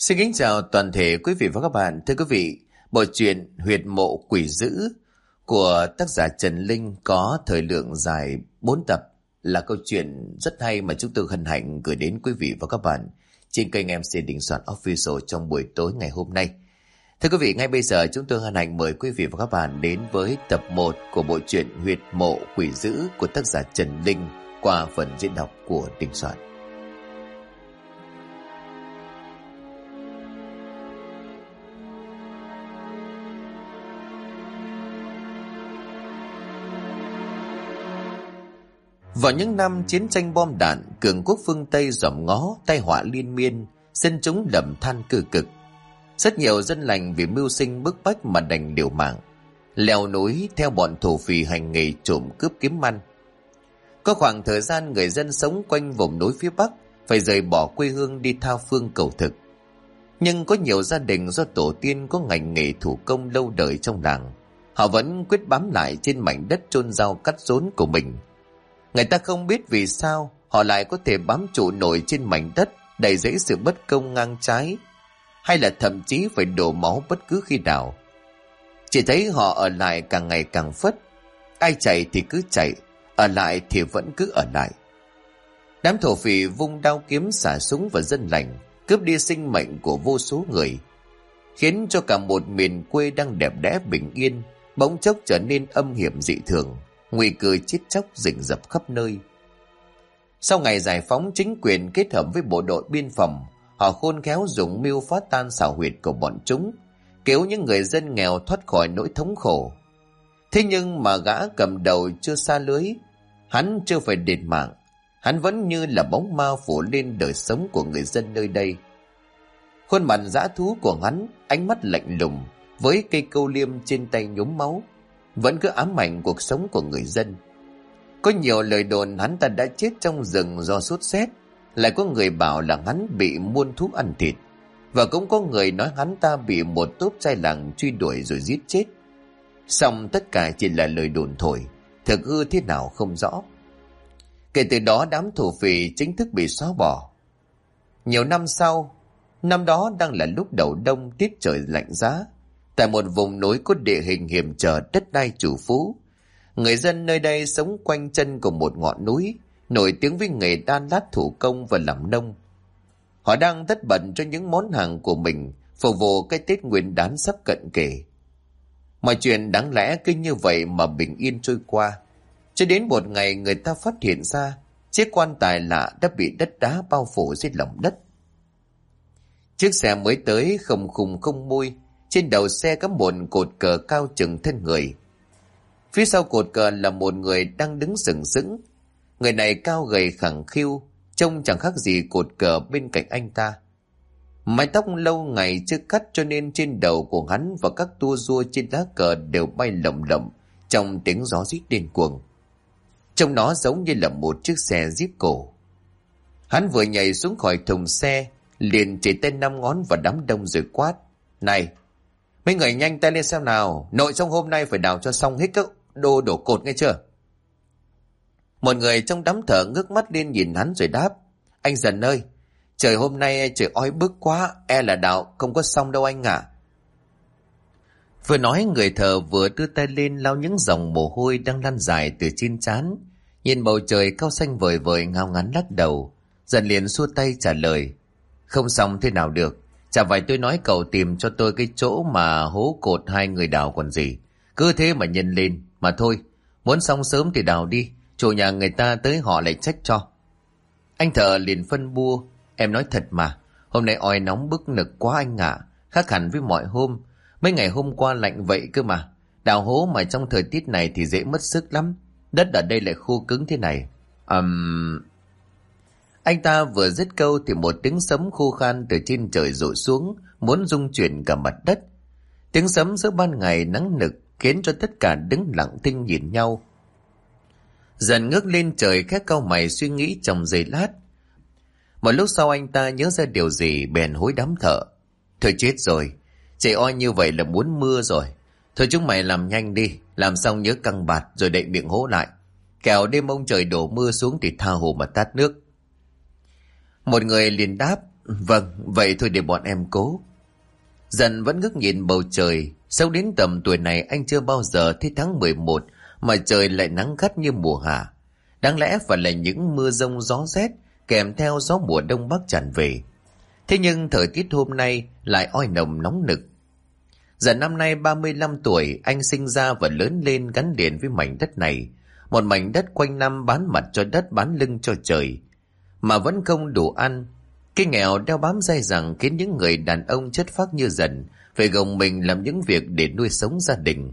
Xin kính chào toàn thể quý vị và các bạn. Thưa quý vị, bộ truyện Huyệt mộ quỷ dữ của tác giả Trần Linh có thời lượng dài 4 tập là câu chuyện rất hay mà chúng tôi hân hạnh gửi đến quý vị và các bạn trên kênh MC Đình Soạn Official trong buổi tối ngày hôm nay. Thưa quý vị, ngay bây giờ chúng tôi hân hạnh mời quý vị và các bạn đến với tập 1 của bộ truyện Huyệt mộ quỷ dữ của tác giả Trần Linh qua phần diễn đọc của Đình Soạn. Vào những năm chiến tranh bom đạn, cường quốc phương Tây dòm ngó, tai họa liên miên, dân chúng lầm than cơ cực. Rất nhiều dân lành vì mưu sinh bức bách mà đành liều mạng, leo núi theo bọn thổ phỉ hành nghề trộm cướp kiếm ăn. Có khoảng thời gian người dân sống quanh vùng núi phía Bắc phải rời bỏ quê hương đi tha phương cầu thực. Nhưng có nhiều gia đình do tổ tiên có ngành nghề thủ công lâu đời trong làng, họ vẫn quyết bám lại trên mảnh đất chôn rau cắt rốn của mình. Người ta không biết vì sao họ lại có thể bám trụ nổi trên mảnh đất đầy rẫy sự bất công ngang trái, hay là thậm chí phải đổ máu bất cứ khi nào. Chỉ thấy họ ở lại càng ngày càng phất, ai chạy thì cứ chạy, ở lại thì vẫn cứ ở lại. Đám thổ phỉ vung đao kiếm xả súng vào dân lành, cướp đi sinh mệnh của vô số người, khiến cho cả một miền quê đang đẹp đẽ bình yên bỗng chốc trở nên âm hiểm dị thường, nguy cơ chết chóc rình rập khắp nơi. Sau ngày giải phóng, chính quyền kết hợp với bộ đội biên phòng, họ khôn khéo dùng mưu phá tan xảo huyệt của bọn chúng, cứu những người dân nghèo thoát khỏi nỗi thống khổ. Thế nhưng mà gã cầm đầu chưa xa lưới, hắn chưa phải đền mạng, hắn vẫn như là bóng ma phủ lên đời sống của người dân nơi đây. Khuôn mặt dã thú của hắn, ánh mắt lạnh lùng với cây câu liêm trên tay nhuốm máu, vẫn cứ ám ảnh cuộc sống của người dân. Có nhiều lời đồn hắn ta đã chết trong rừng do sốt rét, lại có người bảo là hắn bị muôn thú ăn thịt, và cũng có người nói hắn ta bị một tốp trai làng truy đuổi rồi giết chết. Song tất cả chỉ là lời đồn thổi, thực hư thế nào không rõ. Kể từ đó đám thổ phỉ chính thức bị xóa bỏ. Nhiều năm sau, năm đó đang là lúc đầu đông, tiết trời lạnh giá, tại một vùng núi có địa hình hiểm trở, đất đai chủ phú, người dân nơi đây sống quanh chân của một ngọn núi nổi tiếng với nghề đan lát thủ công và làm nông. Họ đang tất bật cho những món hàng của mình phục vụ cái Tết Nguyên Đán sắp cận kề. Mọi chuyện đáng lẽ cứ như vậy mà bình yên trôi qua, cho đến một ngày người ta phát hiện ra chiếc quan tài lạ đã bị đất đá bao phủ dưới lòng đất. Chiếc xe mới tới không khùng không mui, trên đầu xe có một cột cờ cao chừng thân người. Phía sau cột cờ là một người đang đứng sừng sững. Người này cao gầy khẳng khiu, trông chẳng khác gì cột cờ bên cạnh anh ta. Mái tóc lâu ngày chưa cắt cho nên trên đầu của hắn và các tua rua trên lá cờ đều bay lồng lộng trong tiếng gió rít điên cuồng. Trông nó giống như là một chiếc xe jeep cổ. Hắn vừa nhảy xuống khỏi thùng xe, liền chỉ tay 5 ngón vào đám đông rồi quát: "Này, mấy người nhanh tay lên xem nào, nội trong hôm nay phải đào cho xong hết các đồ đổ cột nghe chưa?" Một người trong đám thợ ngước mắt lên nhìn hắn rồi đáp: "Anh Dần ơi, trời hôm nay trời oi bức quá, e là đào không có xong đâu anh ạ." Vừa nói, người thợ vừa đưa tay lên lau những dòng mồ hôi đang lăn dài từ trên trán, nhìn bầu trời cao xanh vời vời ngao ngán lắc đầu. Dần liền xua tay trả lời: "Không xong thế nào được, chả phải tôi nói cậu tìm cho tôi cái chỗ mà hố cột 2 người đào còn gì, cứ thế mà nhân lên mà thôi. Muốn xong sớm thì đào đi, chủ nhà người ta tới họ lại trách cho." Anh thợ liền phân bua: "Em nói thật mà, hôm nay oi nóng bức nực quá anh ạ, khác hẳn với mọi hôm. Mấy ngày hôm qua lạnh vậy cơ mà, đào hố mà trong thời tiết này thì dễ mất sức lắm, đất ở đây lại khô cứng thế này." Anh ta vừa dứt câu thì một tiếng sấm khô khan từ trên trời rội xuống, muốn rung chuyển cả mặt đất. Tiếng sấm giữa ban ngày nắng nực khiến cho tất cả đứng lặng thinh nhìn nhau. Dần ngước lên trời khẽ cau mày suy nghĩ trong giây lát. Một lúc sau anh ta nhớ ra điều gì bèn hối đám thợ: "Thôi chết rồi, trời oi như vậy là muốn mưa rồi. Thôi chúng mày làm nhanh đi, làm xong nhớ căng bạt rồi đậy miệng hố lại, kẻo đêm ông trời đổ mưa xuống thì tha hồ mà tát nước." Một người liền đáp: Vâng, vậy thôi để bọn em cố. Dần vẫn ngước nhìn bầu trời. Sau đến tầm tuổi này anh chưa bao giờ thấy tháng 11 mà trời lại nắng gắt như mùa hạ. Đáng lẽ phải là những mưa giông gió rét kèm theo gió mùa đông bắc tràn về. Thế nhưng thời tiết hôm nay lại oi nồng nóng nực. Dần năm nay 35 tuổi, anh sinh ra và lớn lên gắn liền với mảnh đất này. Một mảnh đất quanh năm bán mặt cho đất bán lưng cho trời. Mà vẫn không đủ ăn. Cái nghèo đeo bám dai dẳng khiến những người đàn ông chất phác như Dần phải gồng mình làm những việc để nuôi sống gia đình.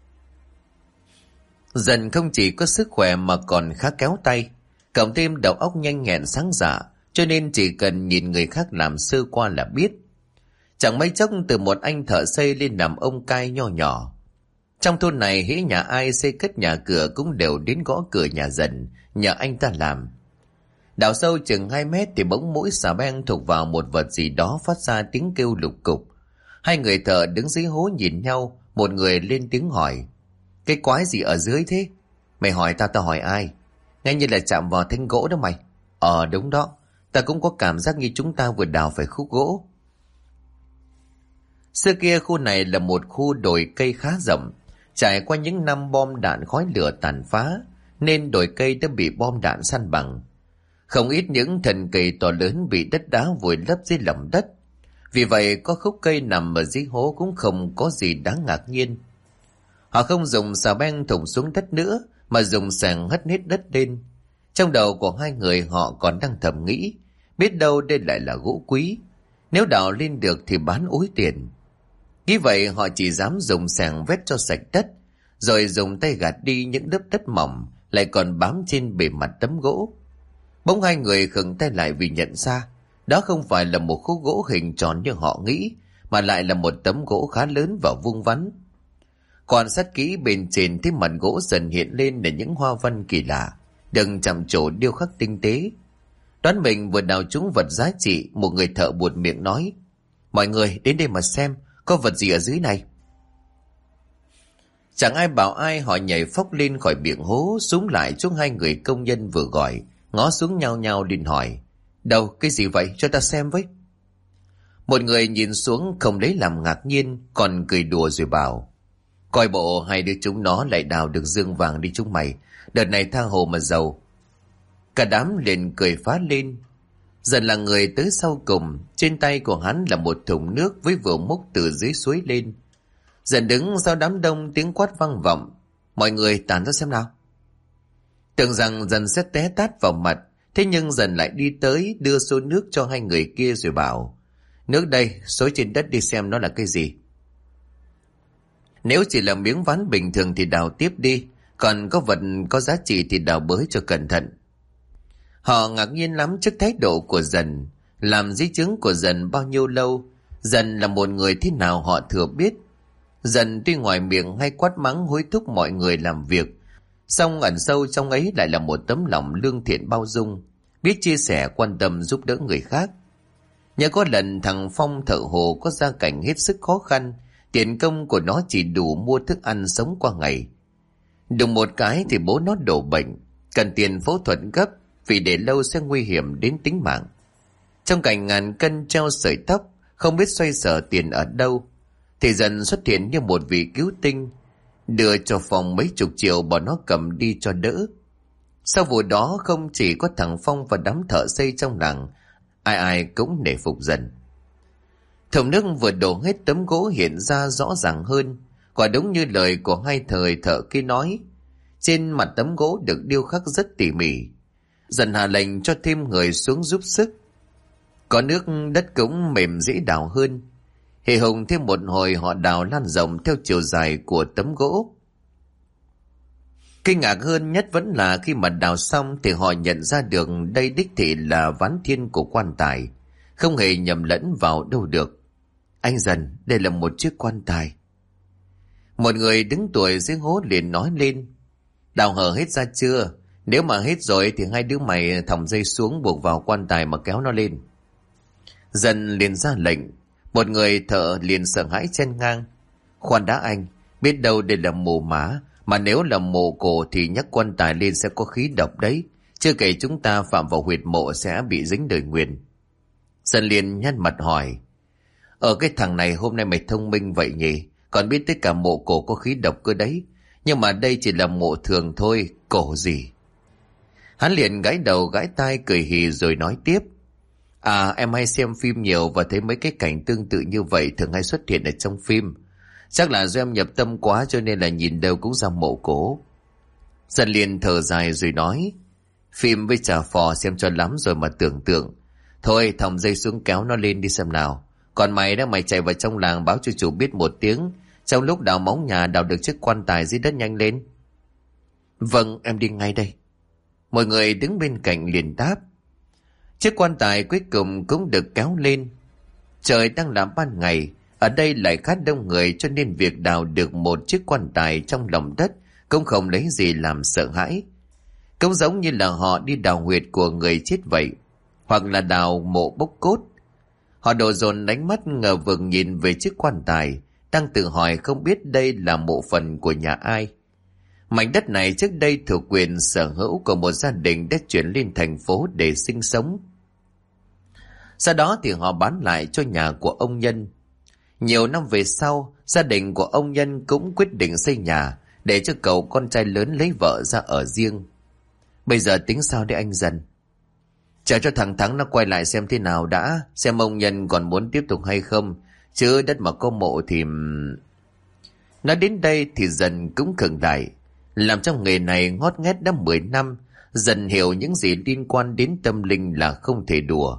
Dần không chỉ có sức khỏe mà còn khá kéo tay, cộng thêm đầu óc nhanh nhẹn sáng dạ, cho nên chỉ cần nhìn người khác làm sơ qua là biết. Chẳng mấy chốc từ một anh thợ xây lên làm ông cai nho nhỏ. Trong thôn này hễ nhà ai xây cất nhà cửa cũng đều đến gõ cửa nhà Dần, nhờ anh ta làm. Đào sâu chừng 2 mét thì bỗng mũi xà beng thục vào một vật gì đó phát ra tiếng kêu lục cục. Hai người thợ đứng dưới hố nhìn nhau, một người lên tiếng hỏi: Cái quái gì ở dưới thế? Mày hỏi tao, tao hỏi ai? Nghe như là chạm vào thanh gỗ đó mày. Đúng đó, ta cũng có cảm giác như chúng ta vừa đào phải khúc gỗ. Xưa kia khu này là một khu đồi cây khá rộng, trải qua những năm bom đạn khói lửa tàn phá, nên đồi cây đã bị bom đạn san bằng. Không ít những thân cây to lớn bị đất đá vùi lấp dưới lòng đất. Vì vậy có khúc cây nằm ở dưới hố cũng không có gì đáng ngạc nhiên. Họ không dùng xà beng thủng xuống đất nữa, mà dùng xàng hất hết đất lên. Trong đầu của hai người họ còn đang thầm nghĩ, biết đâu đây lại là gỗ quý. Nếu đào lên được thì bán ối tiền. Nghĩ vậy họ chỉ dám dùng xàng vét cho sạch đất, rồi dùng tay gạt đi những lớp đất mỏng lại còn bám trên bề mặt tấm gỗ. Bỗng hai người khựng tay lại vì nhận ra đó không phải là một khúc gỗ hình tròn như họ nghĩ, mà lại là một tấm gỗ khá lớn và vuông vắn. Quan sát kỹ bên trên thấy mặt gỗ dần hiện lên là những hoa văn kỳ lạ, đừng chạm trổ điêu khắc tinh tế. Đoán mình vừa đào trúng vật giá trị, một người thợ buột miệng nói: Mọi người đến đây mà xem, có vật gì ở dưới này. Chẳng ai bảo ai, họ nhảy phóc lên khỏi miệng hố, xuống lại chỗ hai người công nhân vừa gọi, ngó xuống nhau nhau định hỏi: Đâu, cái gì vậy, cho ta xem với. Một người nhìn xuống không lấy làm ngạc nhiên, còn cười đùa rồi bảo: Coi bộ hai đứa chúng nó lại đào được dương vàng đi chúng mày, đợt này tha hồ mà giàu. Cả đám liền cười phá lên. Dần là người tới sau cùng, trên tay của hắn là một thùng nước với vựa múc từ dưới suối lên. Dần đứng sau đám đông, tiếng quát vang vọng: Mọi người tản ra xem nào. Tưởng rằng Dần sẽ té tát vào mặt, thế nhưng Dần lại đi tới đưa xô nước cho hai người kia rồi bảo: Nước đây, xối trên đất đi xem nó là cái gì. Nếu chỉ là miếng ván bình thường thì đào tiếp đi, còn có vật có giá trị thì đào bới cho cẩn thận. Họ ngạc nhiên lắm trước thái độ của Dần. Làm di chứng của Dần bao nhiêu lâu, Dần là một người thế nào họ thừa biết. Dần tuy ngoài miệng hay quát mắng hối thúc mọi người làm việc, song ẩn sâu trong ấy lại là một tấm lòng lương thiện bao dung, biết chia sẻ quan tâm giúp đỡ người khác. Nhớ có lần thằng Phong thợ hồ có gia cảnh hết sức khó khăn, tiền công của nó chỉ đủ mua thức ăn sống qua ngày. Đùng một cái thì bố nó đổ bệnh, cần tiền phẫu thuật gấp vì để lâu sẽ nguy hiểm đến tính mạng. Trong cảnh ngàn cân treo sợi tóc, không biết xoay sở tiền ở đâu, thì Dần xuất hiện như một vị cứu tinh, đưa cho Phong mấy chục triệu bọn nó cầm đi cho đỡ. Sau vụ đó không chỉ có thằng Phong và đám thợ xây trong làng, ai ai cũng nể phục Dần. Thùng nước vừa đổ hết, tấm gỗ hiện ra rõ ràng hơn, quả đúng như lời của hai thời thợ kia nói. Trên mặt tấm gỗ được điêu khắc rất tỉ mỉ. Dần hạ lệnh cho thêm người xuống giúp sức. Có nước đất cũng mềm dễ đào hơn. Hề hùng thêm một hồi họ đào lan rộng theo chiều dài của tấm gỗ. Kinh ngạc hơn nhất vẫn là khi mà đào xong thì họ nhận ra được đây đích thị là ván thiên của quan tài, không hề nhầm lẫn vào đâu được. Anh Dần, đây là một chiếc quan tài. Một người đứng tuổi dưới hố liền nói lên: Đào hở hết ra chưa? Nếu mà hết rồi thì hai đứa mày thòng dây xuống buộc vào quan tài mà kéo nó lên. Dần liền ra lệnh. Một người thợ liền sợ hãi chen ngang: Khoan đã anh, biết đâu đây là mồ mả, mà nếu là mồ cổ thì nhắc quan tài lên sẽ có khí độc đấy, chưa kể chúng ta phạm vào huyệt mộ sẽ bị dính đời nguyền. Dân liền nhăn mặt hỏi: Ở cái thằng này hôm nay mày thông minh vậy nhỉ? Còn biết tất cả mộ cổ có khí độc cơ đấy. Nhưng mà đây chỉ là mộ thường thôi, cổ gì? Hắn liền gãi đầu gãi tai cười hì rồi nói tiếp: À, em hay xem phim nhiều và thấy mấy cái cảnh tương tự như vậy thường hay xuất hiện ở trong phim. Chắc là do em nhập tâm quá cho nên là nhìn đâu cũng ra mộ cổ. Dân liền thở dài rồi nói: Phim với trà phò xem cho lắm rồi mà tưởng tượng. Thôi thòng dây xuống kéo nó lên đi xem nào. Còn mày đó, mày chạy vào trong làng báo cho chủ biết một tiếng. Trong lúc đào móng nhà đào được chiếc quan tài dưới đất nhanh lên. Vâng, em đi ngay đây. Mọi người đứng bên cạnh liền đáp. Chiếc quan tài cuối cùng cũng được kéo lên. Trời đang là ban ngày, ở đây lại khá đông người cho nên việc đào được một chiếc quan tài trong lòng đất cũng không lấy gì làm sợ hãi. Cũng giống như là họ đi đào huyệt của người chết vậy, hoặc là đào mộ bốc cốt. Họ đổ dồn ánh mắt ngờ vực nhìn về chiếc quan tài, đang tự hỏi không biết đây là mộ phần của nhà ai. Mảnh đất này trước đây thuộc quyền sở hữu của một gia đình đã chuyển lên thành phố để sinh sống. Sau đó thì họ bán lại cho nhà của ông Nhân. Nhiều năm về sau, gia đình của ông Nhân cũng quyết định xây nhà để cho cậu con trai lớn lấy vợ ra ở riêng. Bây giờ tính sao đấy anh Dần? Chờ cho thằng Thắng nó quay lại xem thế nào đã, xem ông Nhân còn muốn tiếp tục hay không, chứ đất mà có mộ thì... Nói đến đây thì Dần cũng khựng lại. Làm trong nghề này ngót nghét đã 10 năm, Dần hiểu những gì liên quan đến tâm linh là không thể đùa.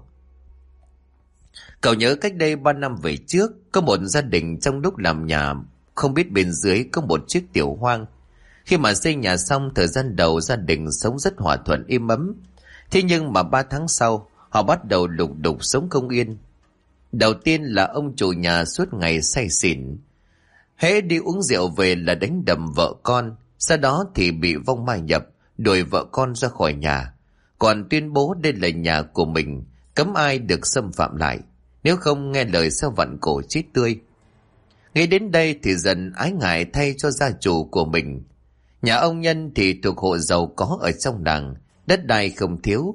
Cậu nhớ cách đây 3 năm về trước, có một gia đình trong lúc làm nhà không biết bên dưới có một chiếc tiểu hoang. Khi mà xây nhà xong, thời gian đầu gia đình sống rất hòa thuận êm ấm. Thế nhưng mà 3 tháng sau, họ bắt đầu lục đục sống không yên. Đầu tiên là ông chủ nhà suốt ngày say xỉn. Hễ đi uống rượu về là đánh đập vợ con, sau đó thì bị vong ma nhập, đuổi vợ con ra khỏi nhà. Còn tuyên bố đây là nhà của mình, cấm ai được xâm phạm lại, nếu không nghe lời sẽ vặn cổ chết tươi. Nghĩ đến đây thì Dần ái ngại thay cho gia chủ của mình. Nhà ông Nhân thì thuộc hộ giàu có ở trong làng, đất đai không thiếu.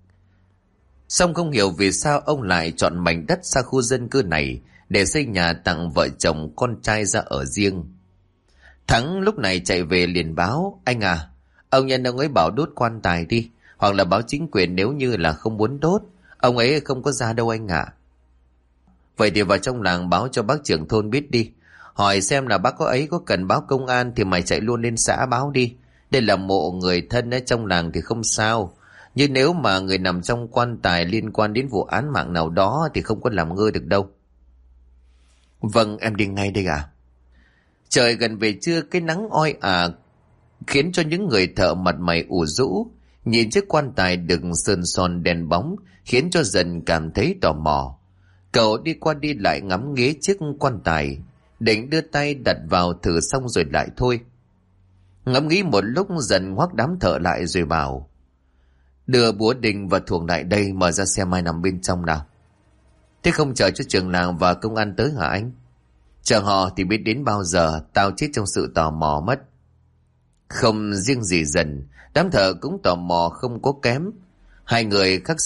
Song không hiểu vì sao ông lại chọn mảnh đất xa khu dân cư này để xây nhà tặng vợ chồng con trai ra ở riêng. Thắng lúc này chạy về liền báo: Anh à, ông Nhân ông ấy bảo đốt quan tài đi, hoặc là báo chính quyền nếu như là không muốn đốt. Ông ấy không có ra đâu anh ạ. Vậy thì vào trong làng báo cho bác trưởng thôn biết đi. Hỏi xem là bác có ấy có cần báo công an thì mày chạy luôn lên xã báo đi. Đây là mộ người thân ở trong làng thì không sao. Nhưng nếu mà người nằm trong quan tài liên quan đến vụ án mạng nào đó thì không có làm ngơ được đâu. Vâng, em đi ngay đây à. Trời gần về trưa, cái nắng oi ả khiến cho những người thợ mặt mày ủ rũ. Nhìn chiếc quan tài được sơn son đèn bóng khiến cho Dần cảm thấy tò mò. Cậu đi qua đi lại ngắm nghía chiếc quan tài, định đưa tay đặt vào thử xong rồi lại thôi. Ngẫm nghĩ một lúc, Dần ngoắc đám thợ lại rồi bảo: Đưa búa đình và thuồng lại đây, mở ra xem ai nằm bên trong nào. Thế không chờ cho trưởng làng và công an tới hả anh? Chờ họ thì biết đến bao giờ, tao chết trong sự tò mò mất. Không riêng gì Dần, đám thợ cũng tò mò không có kém. Hai người áp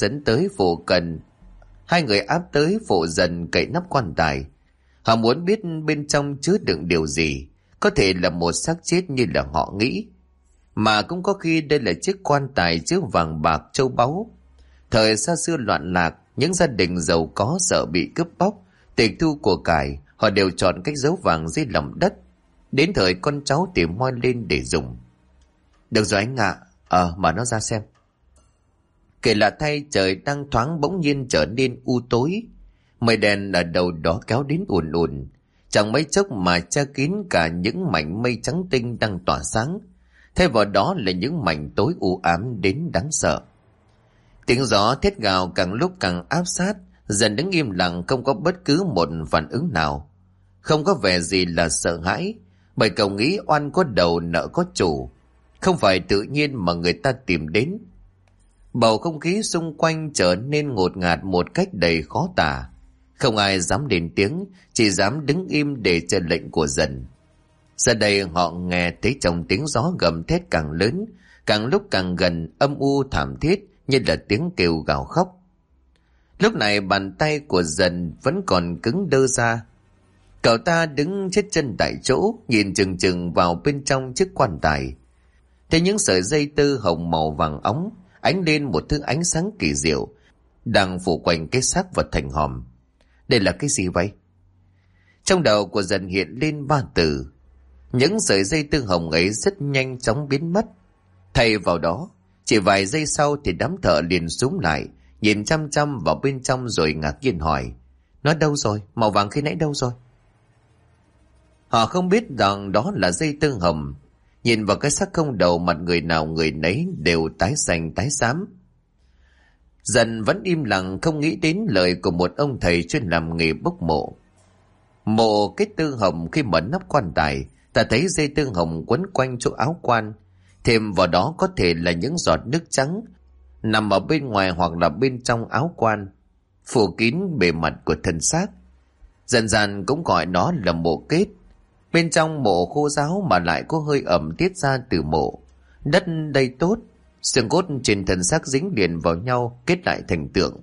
tới phụ Dần cậy nắp quan tài. Họ muốn biết bên trong chứa đựng điều gì. Có thể là một xác chết như là họ nghĩ, mà cũng có khi đây là chiếc quan tài chứa vàng bạc châu báu. Thời xa xưa loạn lạc, những gia đình giàu có sợ bị cướp bóc, tịch thu của cải, họ đều chọn cách giấu vàng dưới lòng đất. Đến thời con cháu tìm moi lên để dùng. Được rồi anh ạ, mở nó ra xem. Kể lạ thay, trời đang thoáng bỗng nhiên trở nên u tối. Mây đen ở đầu đó kéo đến ùn ùn. Chẳng mấy chốc mà che kín cả những mảnh mây trắng tinh đang tỏa sáng. Thay vào đó là những mảnh tối u ám đến đáng sợ. Tiếng gió thét gào càng lúc càng áp sát. Dần đứng im lặng, không có bất cứ một phản ứng nào. Không có vẻ gì là sợ hãi, bởi cậu nghĩ oan có đầu nợ có chủ. Không phải tự nhiên mà người ta tìm đến. Bầu không khí xung quanh trở nên ngột ngạt một cách đầy khó tả. Không ai dám lên tiếng, chỉ dám đứng im để chờ lệnh của Dần. Giờ đây họ nghe thấy trong tiếng gió gầm thét càng lớn, càng lúc càng gần, âm u thảm thiết như là tiếng kêu gào khóc. Lúc này bàn tay của Dần vẫn còn cứng đơ ra. Cậu ta đứng chết chân tại chỗ, nhìn chừng chừng vào bên trong chiếc quan tài. Thế những sợi dây tơ hồng màu vàng óng ánh lên một thứ ánh sáng kỳ diệu, đang phủ quanh cái xác vật thành hòm. Đây là cái gì vậy? Trong đầu của Dần hiện lên ba từ. Những sợi dây tơ hồng ấy rất nhanh chóng biến mất. Thay vào đó, chỉ vài giây sau thì đám thợ liền xúm lại, nhìn chăm chăm vào bên trong rồi ngạc nhiên hỏi: nó đâu rồi? Màu vàng khi nãy đâu rồi? Họ không biết rằng đó là dây tơ hồng. Nhìn vào cái xác không đầu, mặt người nào người nấy đều tái xanh tái xám. Dần vẫn im lặng, không nghĩ đến lời của một ông thầy chuyên làm nghề bốc mộ. Mộ cái tơ hồng, khi mở nắp quan tài, ta thấy dây tơ hồng quấn quanh chỗ áo quan, thêm vào đó có thể là những giọt nước trắng nằm ở bên ngoài hoặc là bên trong áo quan, phủ kín bề mặt của thân xác. Dần dần cũng gọi nó là mộ kết. Bên trong mộ khô ráo mà lại có hơi ẩm tiết ra từ mộ. Đất đầy tốt, xương cốt trên thân xác dính liền vào nhau kết lại thành tượng.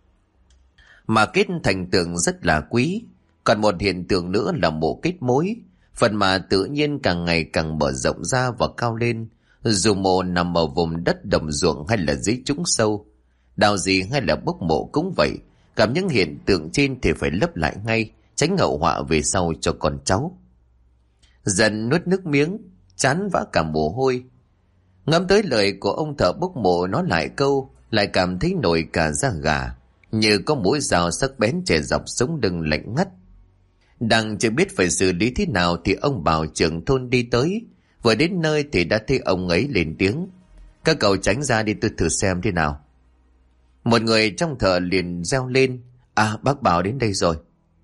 Mà kết thành tượng rất là quý. Còn một hiện tượng nữa là mộ kết mối, phần mà tự nhiên càng ngày càng mở rộng ra và cao lên. Dù mộ nằm ở vùng đất đồng ruộng hay là dưới trũng sâu, đào gì hay là bốc mộ cũng vậy, cảm những hiện tượng trên thì phải lấp lại ngay, tránh hậu họa về sau cho con cháu. Dần nuốt nước miếng, chán vã cả mồ hôi. Ngẫm tới lời của ông thợ bốc mộ nói lại câu, lại cảm thấy nổi cả da gà, như có mũi dao sắc bén chẻ dọc sống lưng lạnh ngắt. Đang chưa biết phải xử lý thế nào thì ông Bảo trưởng thôn đi tới. Vừa đến nơi thì đã thấy ông ấy lên tiếng: các cậu tránh ra đi, tôi thử xem thế nào. Một người trong thợ liền reo lên: à, bác Bảo đến đây rồi.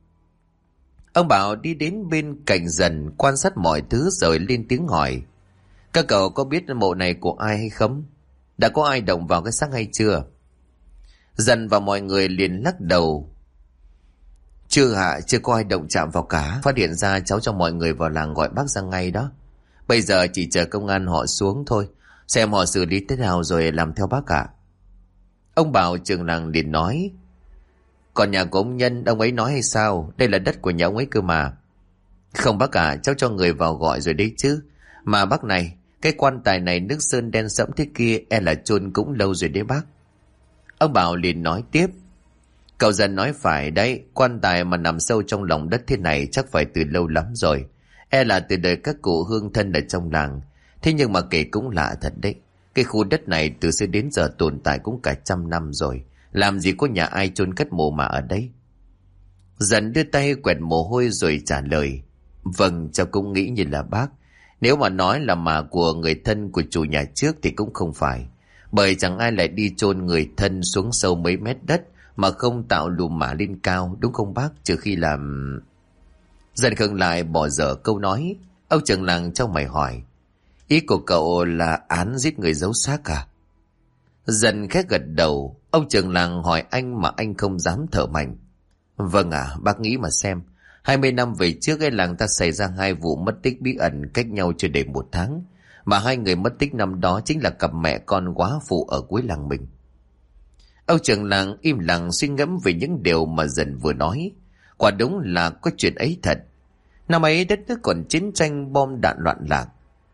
Ông Bảo đi đến bên cạnh Dần, quan sát mọi thứ rồi lên tiếng hỏi: các cậu có biết mộ này của ai hay không? Đã có ai động vào cái xác hay chưa? Dần và mọi người liền lắc đầu: chưa ạ, chưa có ai động chạm vào cả. Phát hiện ra cháu cho mọi người vào làng gọi bác ra ngay đó. Bây giờ chỉ chờ công an họ xuống thôi, xem họ xử lý thế nào rồi làm theo bác cả. Ông Bảo trưởng làng liền nói: còn nhà của ông Nhân, ông ấy nói hay sao? Đây là đất của nhà ông ấy cơ mà. Không bác cả, cháu cho người vào gọi rồi đấy chứ. Mà bác này, cái quan tài này nước sơn đen sẫm thế kia e là chôn cũng lâu rồi đấy bác. Ông Bảo liền nói tiếp: cậu Dần nói phải đấy, quan tài mà nằm sâu trong lòng đất thế này chắc phải từ lâu lắm rồi. E là từ đời các cụ hương thân ở trong làng. Thế nhưng mà kể cũng lạ thật đấy. Cái khu đất này từ xưa đến giờ tồn tại cũng cả 100 năm rồi. Làm gì có nhà ai chôn cất mồ mà ở đây? Dần đưa tay quẹt mồ hôi rồi trả lời: vâng, cháu cũng nghĩ như là bác. Nếu mà nói là mà của người thân của chủ nhà trước thì cũng không phải. Bởi chẳng ai lại đi chôn người thân xuống sâu mấy mét đất mà không tạo lùm mả lên cao, đúng không bác? Trừ khi làm... Dần khựng lại bỏ dở câu nói. Ông trưởng làng trong mày hỏi: ý của cậu là án giết người giấu xác à? Dần khẽ gật đầu. Ông trưởng làng hỏi anh mà anh không dám thở mạnh: vâng ạ, bác nghĩ mà xem. 20 năm về trước cái làng ta xảy ra 2 vụ mất tích bí ẩn cách nhau chưa đầy 1 tháng. Mà 2 người mất tích năm đó chính là cặp mẹ con quá phụ ở cuối làng mình. Ông trưởng làng im lặng suy ngẫm về những điều mà Dần vừa nói. Quả đúng là có chuyện ấy thật. Năm ấy đất nước còn chiến tranh bom đạn loạn lạc.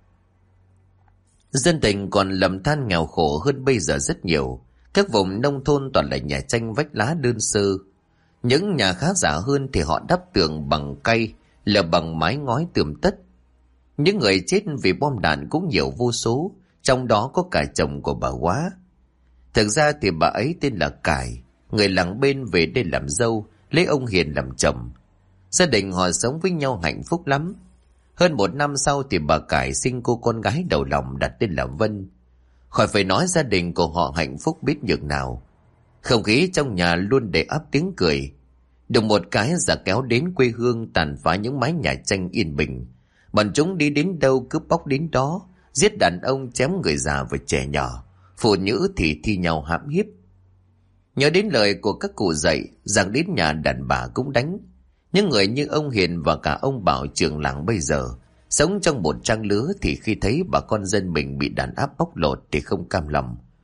Dân tình còn lầm than nghèo khổ hơn bây giờ rất nhiều. Các vùng nông thôn toàn là nhà tranh vách lá đơn sơ. Những nhà khá giả hơn thì họ đắp tường bằng cây, lợp bằng mái ngói tươm tất. Những người chết vì bom đạn cũng nhiều vô số, trong đó có cả chồng của bà Quá. Thực ra thì bà ấy tên là Cải, người làng bên về đây làm dâu, lấy ông Hiền làm chồng. Gia đình họ sống với nhau hạnh phúc lắm. Hơn 1 năm sau thì bà Cải sinh cô con gái đầu lòng đặt tên là Vân. Khỏi phải nói gia đình của họ hạnh phúc biết nhường nào. Không khí trong nhà luôn đầy ắp tiếng cười. Đùng một cái giả kéo đến quê hương tàn phá những mái nhà tranh yên bình. Bọn chúng đi đến đâu cướp bóc đến đó, giết đàn ông chém người già và trẻ nhỏ, phụ nữ thì thi nhau hãm hiếp. Nhớ đến lời của các cụ dạy rằng đến nhà đàn bà cũng đánh. Những người như ông Hiền và cả ông Bảo trưởng làng bây giờ sống trong một trang lứa thì khi thấy bà con dân mình bị đàn áp bóc lột thì không cam lòng.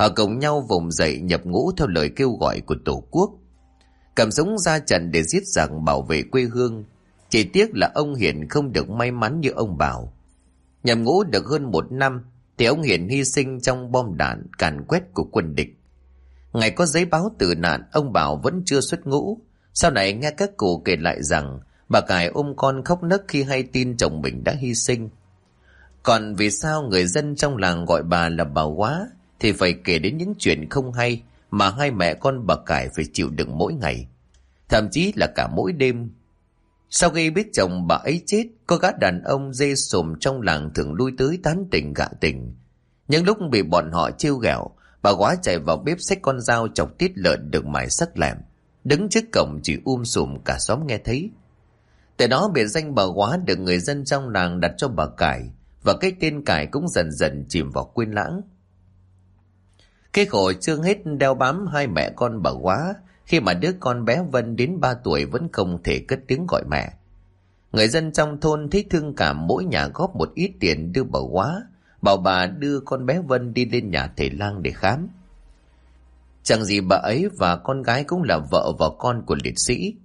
Họ cùng nhau vùng dậy nhập ngũ theo lời kêu gọi của Tổ quốc, cầm súng ra trận để giết giặc bảo vệ quê hương. Chỉ tiếc là ông Hiển không được may mắn như ông Bảo. Nhập ngũ được hơn 1 năm thì ông Hiển hy sinh trong bom đạn càn quét của quân địch. Ngày có giấy báo tử nạn, ông Bảo vẫn chưa xuất ngũ. Sau này nghe các cụ kể lại rằng bà Cải ôm con khóc nấc khi hay tin chồng mình đã hy sinh. Còn vì sao người dân trong làng gọi bà là bà Quá thì phải kể đến những chuyện không hay mà hai mẹ con bà Cải phải chịu đựng mỗi ngày, thậm chí là cả mỗi đêm. Sau khi biết chồng bà ấy chết, có gã đàn ông dê sồm trong làng thường lui tới tán tỉnh gạ tình. Những lúc bị bọn họ trêu ghẹo, bà Quá chạy vào bếp xách con dao chọc tiết lợn được mài sắc lẹm, đứng trước cổng chỉ sùm cả xóm nghe thấy. Từ đó biệt danh bà Quá được người dân trong làng đặt cho bà Cải, và cái tên Cải cũng dần dần chìm vào quên lãng. Cái khổ chưa hết đeo bám hai mẹ con bà Quá khi mà đứa con bé Vân đến 3 tuổi vẫn không thể cất tiếng gọi mẹ. Người dân trong thôn thấy thương cảm, mỗi nhà góp một ít tiền đưa bà Quá, bảo bà đưa con bé Vân đi lên nhà thầy lang để khám. Chẳng gì bà ấy và con gái cũng là vợ và con của liệt sĩ.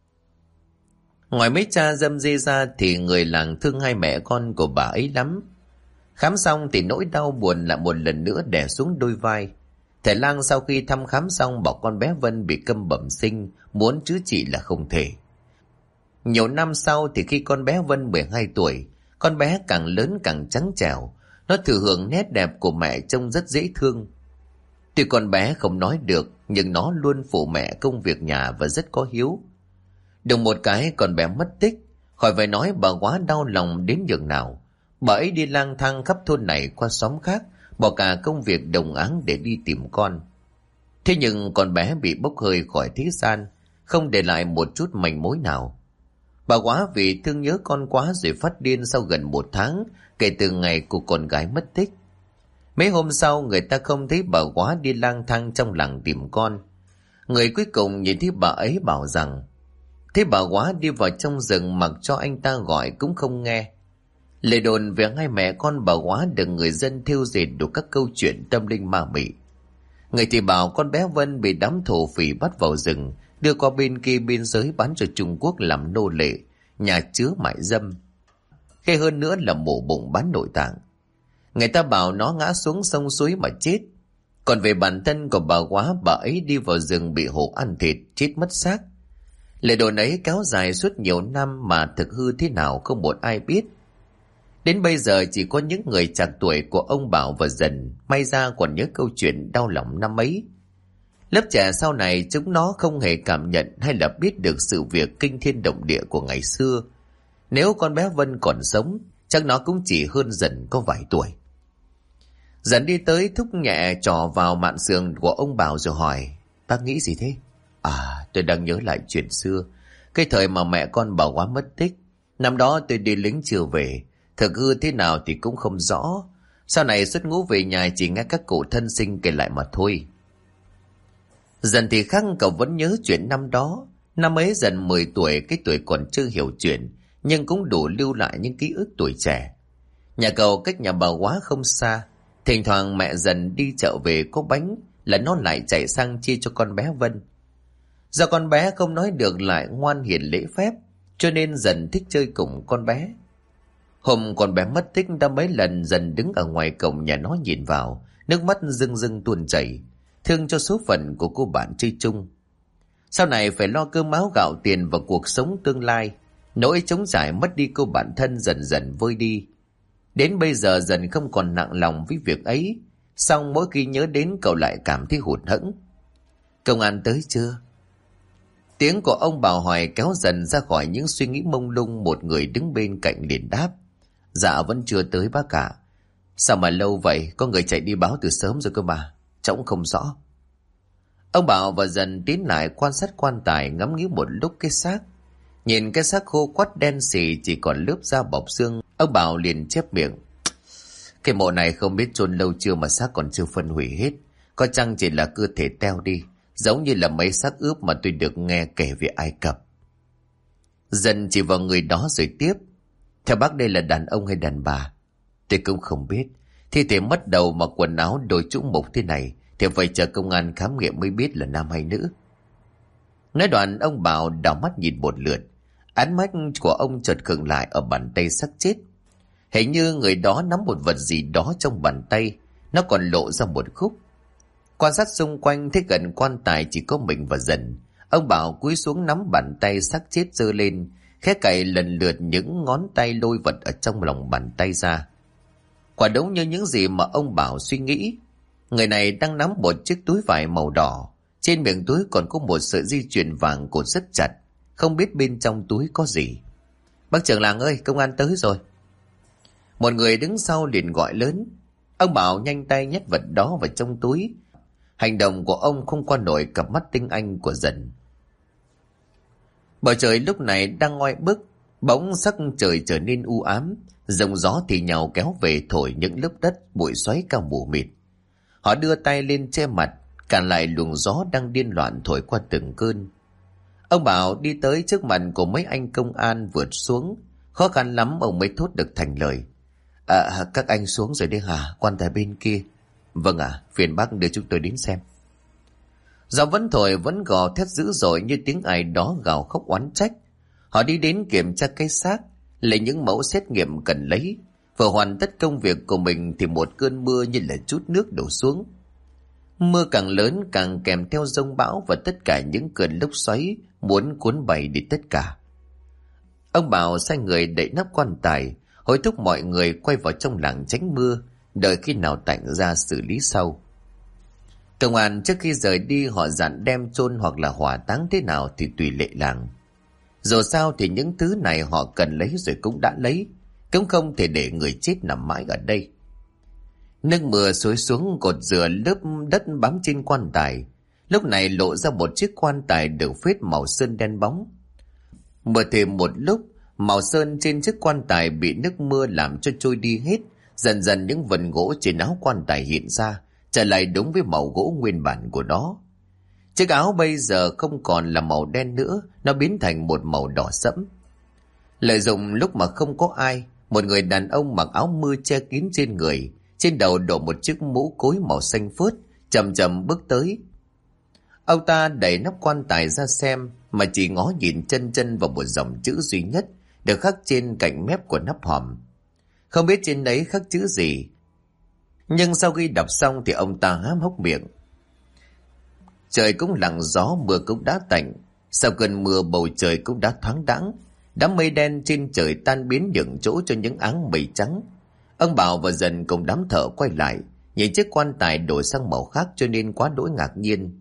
Ngoài mấy cha dâm dê ra thì người làng thương hai mẹ con của bà ấy lắm. Khám xong thì nỗi đau buồn lại một lần nữa đè xuống đôi vai. Thầy lang sau khi thăm khám xong bảo con bé Vân bị câm bẩm sinh, muốn chữa trị là không thể. Nhiều năm sau thì khi con bé Vân 12 tuổi, con bé càng lớn càng trắng trẻo, nó thừa hưởng nét đẹp của mẹ trông rất dễ thương. Tuy con bé không nói được nhưng nó luôn phụ mẹ công việc nhà và rất có hiếu. Đùng một cái con bé mất tích, khỏi phải nói bà Quá đau lòng đến nhường nào. Bà ấy đi lang thang khắp thôn này qua xóm khác, bỏ cả công việc đồng áng để đi tìm con. Thế nhưng con bé bị bốc hơi khỏi thế gian, không để lại một chút manh mối nào. Bà Quá vì thương nhớ con quá rồi phát điên sau gần 1 tháng kể từ ngày của con gái mất tích. Mấy hôm sau người ta không thấy bà Quá đi lang thang trong làng tìm con. Người cuối cùng nhìn thấy bà ấy bảo rằng thế bà Quá đi vào trong rừng mặc cho anh ta gọi cũng không nghe. Lời đồn về hai mẹ con bà Quá được người dân thêu dệt đủ các câu chuyện tâm linh ma mị. Người thì bảo con bé Vân bị đám thổ phỉ bắt vào rừng, đưa qua bên kia biên giới bán cho Trung Quốc làm nô lệ, nhà chứa mại dâm. Hay hơn nữa là mổ bụng bán nội tạng. Người ta bảo nó ngã xuống sông suối mà chết. Còn về bản thân của bà Quá, bà ấy đi vào rừng bị hổ ăn thịt, chết mất xác. Lời đồn ấy kéo dài suốt nhiều năm mà thực hư thế nào không một ai biết. Đến bây giờ chỉ có những người chạc tuổi của ông Bảo và Dần may ra còn nhớ câu chuyện đau lòng năm ấy. Lớp trẻ sau này chúng nó không hề cảm nhận hay là biết được sự việc kinh thiên động địa của ngày xưa. Nếu con bé Vân còn sống, chắc nó cũng chỉ hơn Dần có vài tuổi. Dần đi tới thúc nhẹ trò vào mạn sườn của ông Bảo rồi hỏi: "Bác nghĩ gì thế?" "À, tôi đang nhớ lại chuyện xưa. Cái thời mà mẹ con bà Quá mất tích. Năm đó tôi đi lính chưa về. Thực hư thế nào thì cũng không rõ. Sau này xuất ngũ về nhà chỉ nghe các cụ thân sinh kể lại mà thôi." Dần thì khác, cậu vẫn nhớ chuyện năm đó. Năm ấy Dần 10 tuổi, cái tuổi còn chưa hiểu chuyện, nhưng cũng đủ lưu lại những ký ức tuổi trẻ. Nhà cậu cách nhà bà Quá không xa. Thỉnh thoảng mẹ Dần đi chợ về có bánh là nó lại chạy sang chia cho con bé Vân. Do con bé không nói được lại ngoan hiền lễ phép, cho nên Dần thích chơi cùng con bé. Hôm con bé mất tích đã mấy lần Dần đứng ở ngoài cổng nhà nó nhìn vào, nước mắt rưng rưng tuôn chảy, thương cho số phận của cô bạn chơi chung. Sau này phải lo cơm áo gạo tiền và cuộc sống tương lai, nỗi trống trải mất đi cô bạn thân dần dần vơi đi. Đến bây giờ Dần không còn nặng lòng với việc ấy, song mỗi khi nhớ đến cậu lại cảm thấy hụt hẫng. "Công an tới chưa?" Tiếng của ông Bảo hỏi kéo Dần ra khỏi những suy nghĩ mông lung. Một người đứng bên cạnh liền đáp: "Dạ vẫn chưa tới bác ạ." "Sao mà lâu vậy? Có người chạy đi báo từ sớm rồi cơ mà." "Cháu cũng không rõ." Ông Bảo và Dần tiến lại quan sát quan tài, ngắm nghía một lúc cái xác. Nhìn cái xác khô quắt đen xì chỉ còn lớp da bọc xương, ông Bảo liền chép miệng: "Cái mộ này không biết chôn lâu chưa mà xác còn chưa phân hủy hết. Có chăng chỉ là cơ thể teo đi, giống như là mấy xác ướp mà tôi được nghe kể về Ai Cập." Dần chỉ vào người đó rồi tiếp: "Theo bác đây là đàn ông hay đàn bà?" "Tôi cũng không biết. Thi thể mất đầu mà quần áo đội trũng mục thế này thì phải chờ công an khám nghiệm mới biết là nam hay nữ. Nói đoạn ông Bảo đảo mắt nhìn một lượt. Ánh mắt của ông chợt khựng lại ở bàn tay xác chết. Hình như người đó nắm một vật gì đó trong bàn tay. Nó còn lộ ra một khúc. Quan sát xung quanh thấy gần quan tài chỉ có mình và Dần. Ông Bảo cúi xuống nắm bàn tay xác chết giơ lên, khẽ cạy lần lượt những ngón tay lôi vật ở trong lòng bàn tay ra. Quả đúng như những gì mà ông Bảo suy nghĩ. Người này đang nắm một chiếc túi vải màu đỏ. Trên miệng túi còn có một sợi dây chuyền vàng cột rất chặt. Không biết bên trong túi có gì. Bác trưởng làng ơi, công an tới rồi. Một người đứng sau liền gọi lớn. Ông Bảo nhanh tay nhét vật đó vào trong túi. Hành động của ông không qua nổi cặp mắt tinh anh của Dần. Bầu trời lúc này đang ngoi bức. Bỗng sắc trời trở nên u ám. Dòng gió thì nhào kéo về thổi những lớp đất bụi xoáy cao mù mịt. Họ đưa tay lên che mặt, cản lại luồng gió đang điên loạn thổi qua từng cơn. Ông Bảo đi tới trước mặt của mấy anh công an vượt xuống. Khó khăn lắm ông mới thốt được thành lời. Các anh xuống rồi đấy hả? Quan tài bên kia. Vâng ạ, phiền bác đưa chúng tôi đến xem. Gió vẫn thổi vẫn gào thét dữ dội như tiếng ai đó gào khóc oán trách. Họ đi đến kiểm tra cái xác, lấy những mẫu xét nghiệm cần lấy. Vừa hoàn tất công việc của mình thì một cơn mưa như là chút nước đổ xuống. Mưa càng lớn càng kèm theo giông bão và tất cả những cơn lốc xoáy muốn cuốn bay đi tất cả. Ông Bảo sai người đậy nắp quan tài, hối thúc mọi người quay vào trong làng tránh mưa, đợi khi nào tạnh ra xử lý sau. Công an trước khi rời đi họ dặn đem chôn hoặc là hỏa táng thế nào thì tùy lệ làng. Dù sao thì những thứ này họ cần lấy rồi cũng đã lấy, cũng không thể để người chết nằm mãi ở đây. Nước mưa xối xuống cột rửa lớp đất bám trên quan tài. Lúc này lộ ra một chiếc quan tài được phết màu sơn đen bóng. Mưa thêm một lúc, màu sơn trên chiếc quan tài bị nước mưa làm cho trôi đi hết. Dần dần những vần gỗ trên áo quan tài hiện ra, trở lại đúng với màu gỗ nguyên bản của nó. Chiếc áo bây giờ không còn là màu đen nữa, nó biến thành một màu đỏ sẫm. Lợi dụng lúc mà không có ai, một người đàn ông mặc áo mưa che kín trên người, trên đầu đội một chiếc mũ cối màu xanh phớt, chậm chậm bước tới. Ông ta đẩy nắp quan tài ra xem, mà chỉ ngó nhìn chân chân vào một dòng chữ duy nhất được khắc trên cạnh mép của nắp hòm. Không biết trên đấy khắc chữ gì, nhưng sau khi đọc xong thì ông ta há hốc miệng. Trời cũng lặng gió, mưa cũng đã tạnh. Sau cơn mưa bầu trời cũng đã thoáng đãng. Đám mây đen trên trời tan biến nhường chỗ cho những áng mây trắng. Ông Bảo và Dần cùng đám thợ quay lại, nhìn chiếc quan tài đổi sang màu khác cho nên quá đỗi ngạc nhiên.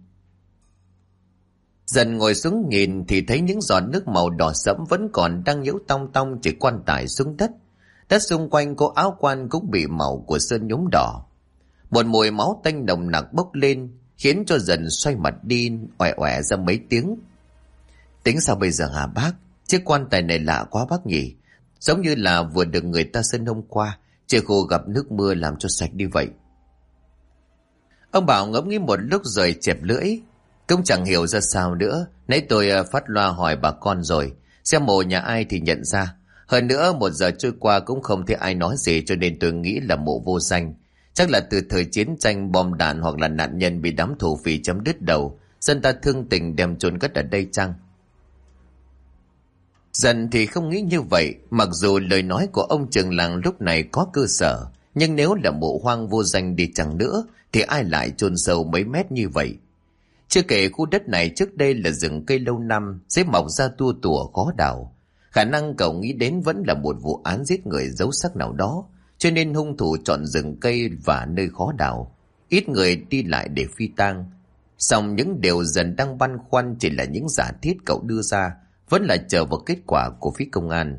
Dần ngồi xuống nhìn thì thấy những giọt nước màu đỏ sẫm vẫn còn đang nhiễu tong tong trên quan tài xuống đất. Đất xung quanh cô áo quan cũng bị màu của sơn nhuốm đỏ. Một mùi máu tanh nồng nặc bốc lên, khiến cho Dần xoay mặt đi, oẻ oẻ ra mấy tiếng. Tính sao bây giờ hả bác? Chiếc quan tài này lạ quá bác nhỉ? Giống như là vừa được người ta sơn hôm qua, trời khô gặp nước mưa làm cho sạch đi vậy. Ông Bảo ngẫm nghĩ một lúc rồi chẹp lưỡi. Cũng chẳng hiểu ra sao nữa. Nãy tôi phát loa hỏi bà con rồi, xem mộ nhà ai thì nhận ra. Hơn nữa 1 giờ trôi qua cũng không thấy ai nói gì, cho nên tôi nghĩ là mộ vô danh. Chắc là từ thời chiến tranh bom đạn, hoặc là nạn nhân bị đám thổ phỉ chấm đứt đầu, dân ta thương tình đem chôn cất ở đây chăng? Dần thì không nghĩ như vậy. Mặc dù lời nói của ông trưởng làng lúc này có cơ sở, nhưng nếu là mộ hoang vô danh đi chăng nữa thì ai lại chôn sâu mấy mét như vậy? Chưa kể khu đất này trước đây là rừng cây lâu năm, sẽ mọc ra tua tủa khó đào. Khả năng cậu nghĩ đến vẫn là một vụ án giết người giấu xác nào đó, cho nên hung thủ chọn rừng cây và nơi khó đào, ít người đi lại để phi tang. Song những điều Dần đang băn khoăn chỉ là những giả thiết cậu đưa ra, vẫn là chờ vào kết quả của phía công an.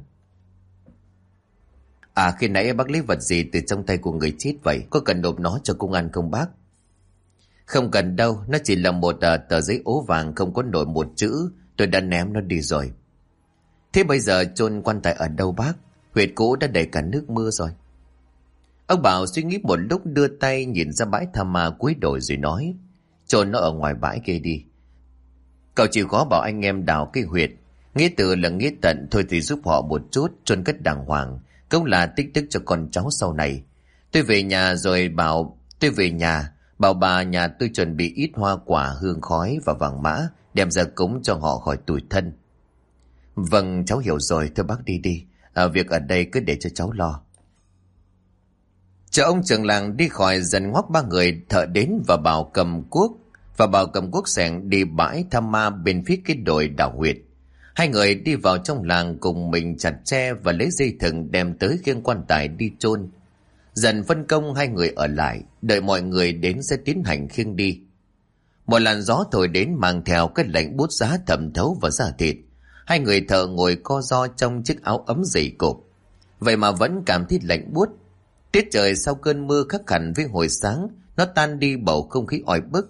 Khi nãy bác lấy vật gì từ trong tay của người chết vậy? Có cần nộp nó cho công an không bác? Không cần đâu, nó chỉ là một tờ giấy ố vàng không có nổi một chữ, tôi đã ném nó đi rồi. Thế bây giờ chôn quan tài ở đâu bác? Huyệt cũ đã đầy cả nước mưa rồi. Ông Bảo suy nghĩ một lúc, đưa tay nhìn ra bãi tha ma cuối đồi rồi nói, chôn nó ở ngoài bãi kia đi. Cậu chịu khó bảo anh em đào cái huyệt, nghĩa từ là nghĩa tận thôi thì giúp họ một chút, chôn cất đàng hoàng, cũng là tích đức cho con cháu sau này. Tôi về nhà Bảo bà nhà tôi chuẩn bị ít hoa quả, hương khói và vàng mã, đem ra cúng cho họ khỏi tủi thân. Vâng, cháu hiểu rồi, thưa bác đi đi. Việc ở đây cứ để cho cháu lo. Chờ ông trưởng làng đi khỏi, dần ngoắc ba người thợ đến và bảo cầm cuốc xẻng đi bãi thăm ma bên phía cái đồi đảo huyệt. Hai người đi vào trong làng cùng mình chặt tre và lấy dây thừng đem tới khiêng quan tài đi chôn. Dần phân công hai người ở lại, đợi mọi người đến sẽ tiến hành khiêng đi. Một làn gió thổi đến mang theo cái lạnh buốt giá thẩm thấu vào da thịt. Hai người thợ ngồi co ro trong chiếc áo ấm dày cộp, vậy mà vẫn cảm thấy lạnh buốt. Tiết trời sau cơn mưa khắc hẳn với hồi sáng, nó tan đi bầu không khí oi bức.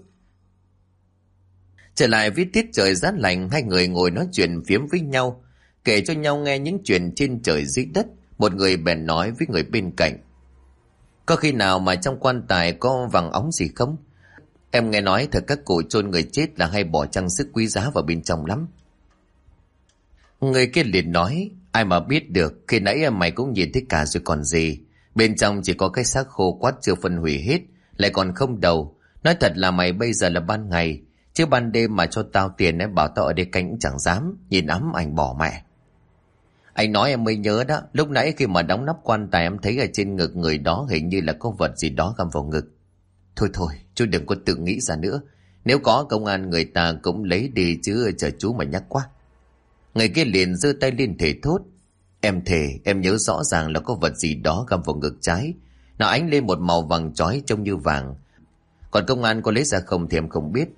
Trở lại với tiết trời giá lạnh, hai người ngồi nói chuyện phiếm với nhau, kể cho nhau nghe những chuyện trên trời dưới đất. Một người bèn nói với người bên cạnh: có khi nào mà trong quan tài có vàng óng gì không? Em nghe nói thật các cụ chôn người chết là hay bỏ trang sức quý giá vào bên trong lắm. Người kia liền nói: ai mà biết được, khi nãy mày cũng nhìn thấy cả rồi còn gì. Bên trong chỉ có cái xác khô quát chưa phân hủy hết, lại còn không đầu. Nói thật là mày bây giờ là ban ngày, chứ ban đêm mà cho tao tiền em bảo tao ở đây canh cũng chẳng dám, nhìn ấm ảnh bỏ mẹ. Anh nói em mới nhớ đó, lúc nãy khi mà đóng nắp quan tài em thấy ở trên ngực người đó hình như là có vật gì đó găm vào ngực. Thôi thôi, chú đừng có tự nghĩ ra nữa. Nếu có công an người ta cũng lấy đi chứ chờ chú mà nhắc quá. Người kia liền giơ tay lên thề thốt: em thề, em nhớ rõ ràng là có vật gì đó găm vào ngực trái. Nó ánh lên một màu vàng chói trông như vàng. Còn công an có lấy ra không thì em không biết.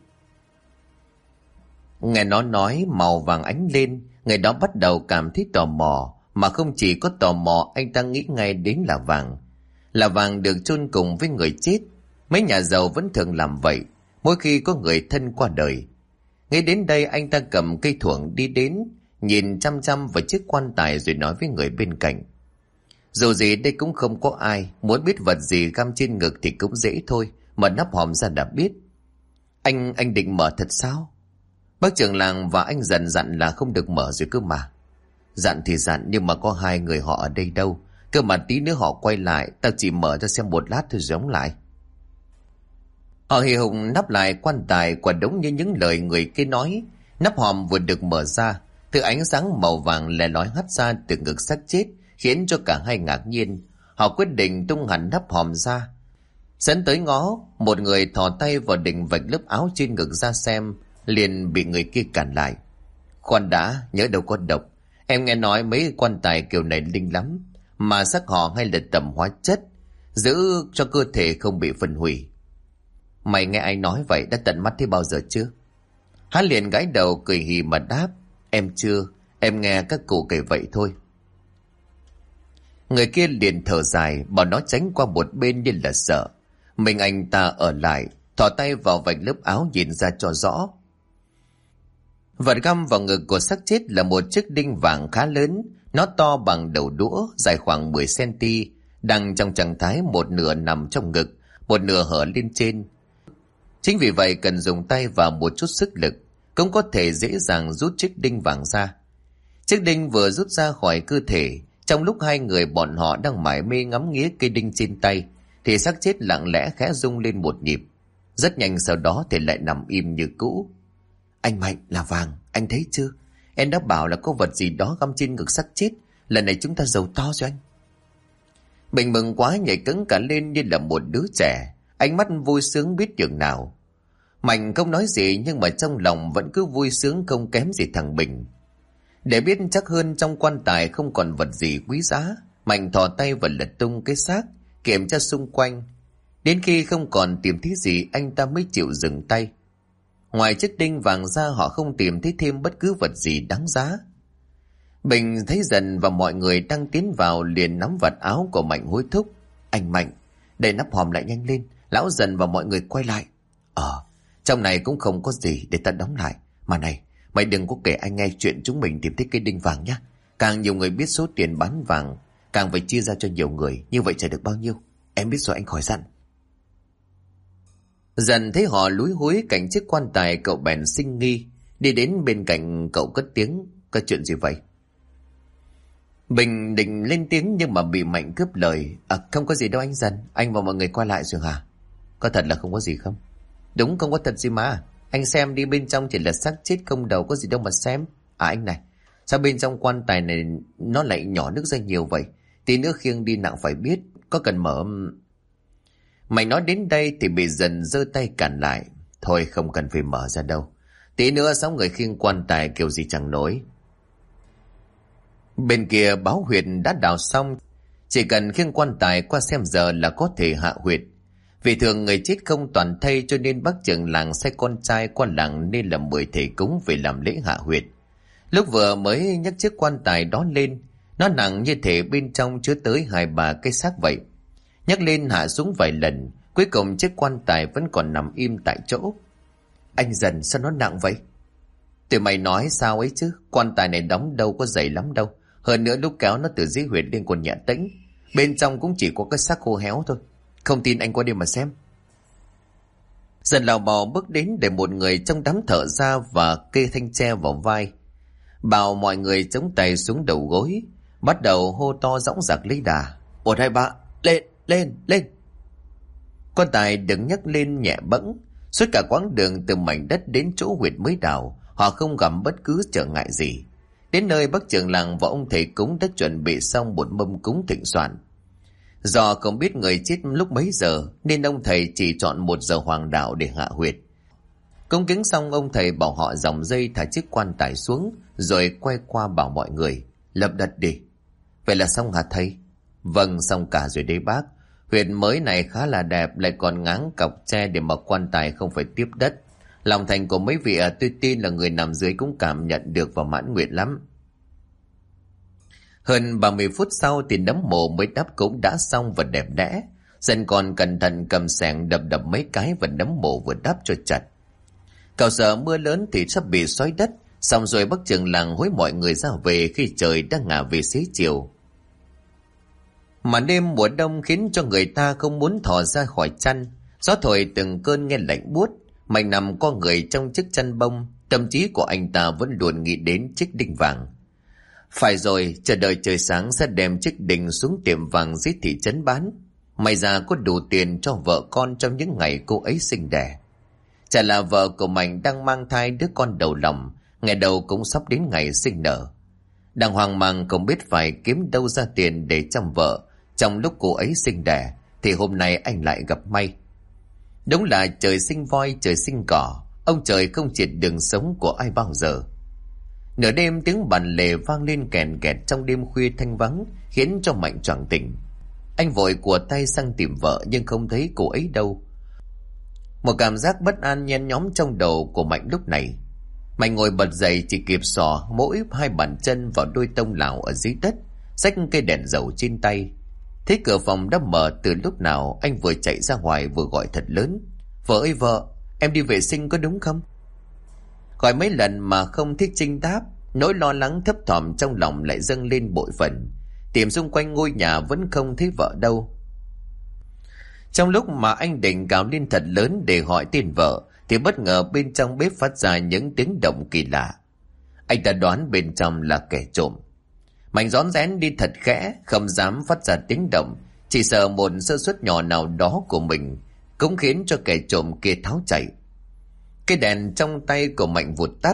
Nghe nó nói màu vàng ánh lên, người đó bắt đầu cảm thấy tò mò. Mà không chỉ có tò mò, anh ta nghĩ ngay đến là vàng. Là vàng được chôn cùng với người chết. Mấy nhà giàu vẫn thường làm vậy mỗi khi có người thân qua đời. Ngay đến đây, anh ta cầm cây thuổng đi đến, nhìn chăm chăm vào chiếc quan tài rồi nói với người bên cạnh: dù gì đây cũng không có ai, muốn biết vật gì găm trên ngực thì cũng dễ thôi, mở nắp hòm ra đã biết. Anh định mở thật sao? Bác trưởng làng và anh Dần dặn là không được mở rồi cơ mà. Dặn thì dặn, nhưng mà có hai người họ ở đây đâu. Cơ mà tí nữa họ quay lại, tao chỉ mở cho xem một lát thôi giống lại. Họ hì hục nắp lại quan tài, quả đúng như những lời người kia nói. Nắp hòm vừa được mở ra, thứ ánh sáng màu vàng lè lói hắt ra từ ngực xác chết, khiến cho cả hai ngạc nhiên. Họ quyết định tung hẳn nắp hòm ra, dẫn tới ngó. Một người thò tay vào định vạch lớp áo trên ngực ra xem, liền bị người kia cản lại. Khoan đã, nhớ đâu có độc. Em nghe nói mấy quan tài kiểu này linh lắm, mà xác họ hay là tẩm hóa chất, giữ cho cơ thể không bị phân hủy. Mày nghe ai nói vậy, đã tận mắt thấy bao giờ chưa? Hắn liền gãi đầu cười hì mà đáp: em chưa, em nghe các cụ kể vậy thôi. Người kia liền thở dài, bảo nó tránh qua một bên như là sợ. Mình anh ta ở lại, thò tay vào vạch lớp áo nhìn ra cho rõ. Vật găm vào ngực của xác chết là một chiếc đinh vàng khá lớn. Nó to bằng đầu đũa, dài khoảng 10 cm, đang trong trạng thái một nửa nằm trong ngực, một nửa hở lên trên. Chính vì vậy cần dùng tay và một chút sức lực cũng có thể dễ dàng rút chiếc đinh vàng ra. Chiếc đinh vừa rút ra khỏi cơ thể, trong lúc hai người bọn họ đang mải mê ngắm nghía cây đinh trên tay, thì xác chết lặng lẽ khẽ rung lên một nhịp. Rất nhanh sau đó thì lại nằm im như cũ. Anh Mạnh, là vàng, anh thấy chưa? Em đã bảo là có vật gì đó găm trên ngực xác chết. Lần này chúng ta giàu to rồi anh. Bình mừng quá nhảy cẫng cả lên như là một đứa trẻ, ánh mắt vui sướng biết chừng nào. Mạnh không nói gì nhưng mà trong lòng vẫn cứ vui sướng không kém gì thằng Bình. Để biết chắc hơn trong quan tài không còn vật gì quý giá, Mạnh thò tay vào lật tung cái xác, kiểm tra xung quanh. Đến khi không còn tìm thấy gì, anh ta mới chịu dừng tay. Ngoài chiếc đinh vàng ra, họ không tìm thấy thêm bất cứ vật gì đáng giá. Bình thấy Dần và mọi người đang tiến vào, liền nắm vạt áo của Mạnh hối thúc: anh Mạnh, đậy nắp hòm lại nhanh lên, lão Dần và mọi người quay lại. Trong này cũng không có gì, để ta đóng lại. Mà này, mày đừng có kể anh nghe chuyện chúng mình tìm thấy cây đinh vàng nhá. Càng nhiều người biết số tiền bán vàng, càng phải chia ra cho nhiều người, như vậy trả được bao nhiêu. Em biết rồi, anh khỏi dặn. Dần thấy họ lúi húi cạnh chiếc quan tài, cậu bèn sinh nghi, đi đến bên cạnh cậu cất tiếng: có chuyện gì vậy? Bình định lên tiếng nhưng mà bị Mạnh cướp lời: không có gì đâu anh Dần, anh và mọi người qua lại rồi hả? Có thật là không có gì không? Đúng, không có thật gì mà. Anh xem đi, bên trong chỉ là xác chết không đầu, có gì đâu mà xem. À anh này, sao bên trong quan tài này nó lại nhỏ nước ra nhiều vậy? Tí nữa khiêng đi nặng phải biết, có cần mở... Mày nói đến đây thì bị Dần giơ tay cản lại. Thôi không cần phải mở ra đâu. Tí nữa 6 người khiêng quan tài kiểu gì chẳng nổi. Bên kia báo huyệt đã đào xong, chỉ cần khiêng quan tài qua xem giờ là có thể hạ huyệt. Vì thường người chết không toàn thây, cho nên bác trưởng làng sai con trai qua làng nên là 10 thầy cúng về làm lễ hạ huyệt. Lúc vừa mới nhấc chiếc quan tài đó lên, nó nặng như thể bên trong chứa tới 2-3 cái xác vậy. Nhấc lên hạ xuống vài lần, cuối cùng chiếc quan tài vẫn còn nằm im tại chỗ. Anh Dần, sao nó nặng vậy? Tụi mày nói sao ấy chứ, quan tài này đóng đâu có dày lắm đâu. Hơn nữa lúc kéo nó từ dưới huyệt lên còn nhẹ tĩnh, bên trong cũng chỉ có cái xác khô héo thôi. Không tin anh qua đây mà xem. Dần lào bò bước đến để một người trong đám thợ ra và kê thanh tre vào vai, bảo mọi người chống tay xuống đầu gối, bắt đầu hô to dõng dạc lấy đà. 1, 2, 3, lên, lên, lên. Quan tài đứng nhấc lên nhẹ bẫng. Suốt cả quãng đường từ mảnh đất đến chỗ huyệt mới đào, họ không gặp bất cứ trở ngại gì. Đến nơi bác trưởng làng và ông thầy cúng đã chuẩn bị xong một mâm cúng thịnh soạn. Do không biết người chết lúc mấy giờ nên ông thầy chỉ chọn 1 giờ hoàng đạo để hạ huyệt. Cúng kính xong, ông thầy bảo họ dòng dây thả chiếc quan tài xuống, rồi quay qua bảo mọi người lập đất đi. Vậy là xong hả thầy? Vâng, xong cả rồi đấy bác. Huyệt mới này khá là đẹp, lại còn ngáng cọc tre để mà quan tài không phải tiếp đất. Lòng thành của mấy vị tôi tin là người nằm dưới cũng cảm nhận được và mãn nguyện lắm. Hơn 30 phút sau thì nấm mồ mới đắp cũng đã xong và đẹp đẽ. Dân còn cẩn thận cầm xẻng đập mấy cái và nấm mồ vừa đắp cho chặt. Cậu sợ mưa lớn thì sắp bị xói đất. Xong rồi bác trưởng làng hối mọi người ra về khi trời đang ngả về xế chiều. Mà đêm mùa đông khiến cho người ta không muốn thò ra khỏi chăn. Gió thổi từng cơn nghe lạnh buốt. Mạnh nằm co người trong chiếc chăn bông, tâm trí của anh ta vẫn luôn nghĩ đến chiếc đinh vàng. Phải rồi, chờ đợi trời sáng sẽ đem chiếc đinh xuống tiệm vàng dưới thị trấn bán. May ra có đủ tiền cho vợ con trong những ngày cô ấy sinh đẻ. Chả là vợ của Mạnh đang mang thai đứa con đầu lòng, ngày đầu cũng sắp đến ngày sinh nở. Đang hoang mang không biết phải kiếm đâu ra tiền để chăm vợ trong lúc cô ấy sinh đẻ, thì hôm nay anh lại gặp may. Đúng là trời sinh voi trời sinh cỏ, ông trời không triệt đường sống của ai bao giờ. Nửa đêm tiếng bàn lề vang lên kèn kẹt trong đêm khuya thanh vắng, khiến cho Mạnh choàng tỉnh. Anh vội của tay sang tìm vợ nhưng không thấy cô ấy đâu. Một cảm giác bất an nhen nhóm trong đầu của Mạnh lúc này. Mạnh ngồi bật dậy chỉ kịp xỏ mỗi 2 bàn chân vào đôi tông lào ở dưới đất, xách cây đèn dầu trên tay. Thấy cửa phòng đã mở từ lúc nào, anh vừa chạy ra ngoài vừa gọi thật lớn. Vợ ơi vợ, em đi vệ sinh có đúng không? Gọi mấy lần mà không thích Trinh đáp. Nỗi lo lắng thấp thỏm trong lòng lại dâng lên bội phần. Tìm xung quanh ngôi nhà vẫn không thấy vợ đâu. Trong lúc mà anh định gào lên thật lớn để hỏi tên vợ, thì bất ngờ bên trong bếp phát ra những tiếng động kỳ lạ. Anh ta đoán bên trong là kẻ trộm. Mạnh rón rén đi thật khẽ, không dám phát ra tiếng động, chỉ sợ một sơ suất nhỏ nào đó của mình cũng khiến cho kẻ trộm kia tháo chạy. Cái đèn trong tay của Mạnh vụt tắt.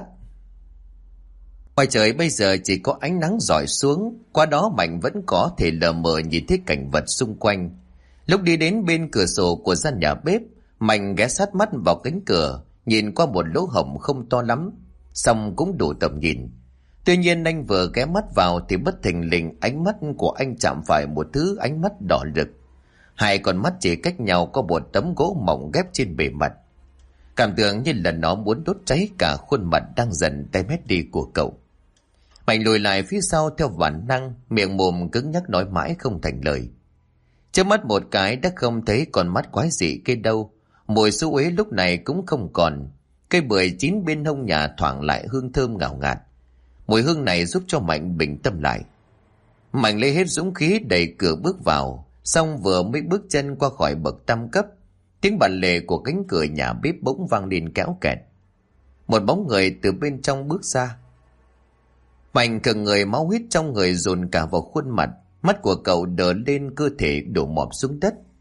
Ngoài trời bây giờ chỉ có ánh nắng rọi xuống, qua đó Mạnh vẫn có thể lờ mờ nhìn thấy cảnh vật xung quanh. Lúc đi đến bên cửa sổ của gian nhà bếp, Mạnh ghé sát mắt vào cánh cửa, nhìn qua một lỗ hổng không to lắm, song cũng đủ tầm nhìn. Tuy nhiên anh vừa ghé mắt vào thì bất thình lình ánh mắt của anh chạm phải một thứ ánh mắt đỏ rực. 2 con mắt chỉ cách nhau có một tấm gỗ mỏng ghép trên bề mặt. Cảm tưởng như là nó muốn đốt cháy cả khuôn mặt đang dần tái mét đi của cậu. Mạnh lùi lại phía sau theo bản năng, miệng mồm cứng nhắc nói mãi không thành lời. Trước mắt một cái đã không thấy con mắt quái dị kia đâu. Mùi xú uế lúc này cũng không còn. Cây bưởi chín bên hông nhà thoảng lại hương thơm ngào ngạt. Mùi hương này giúp cho Mạnh bình tâm lại. Mạnh lấy hết dũng khí đẩy cửa bước vào, xong vừa mới bước chân qua khỏi bậc tam cấp, tiếng bàn lề của cánh cửa nhà bếp bỗng vang lên kéo kẹt. Một bóng người từ bên trong bước ra. Mạnh khựng người, máu huyết trong người dồn cả vào khuôn mặt. Mắt của cậu đờ lên, cơ thể đổ mọp xuống đất.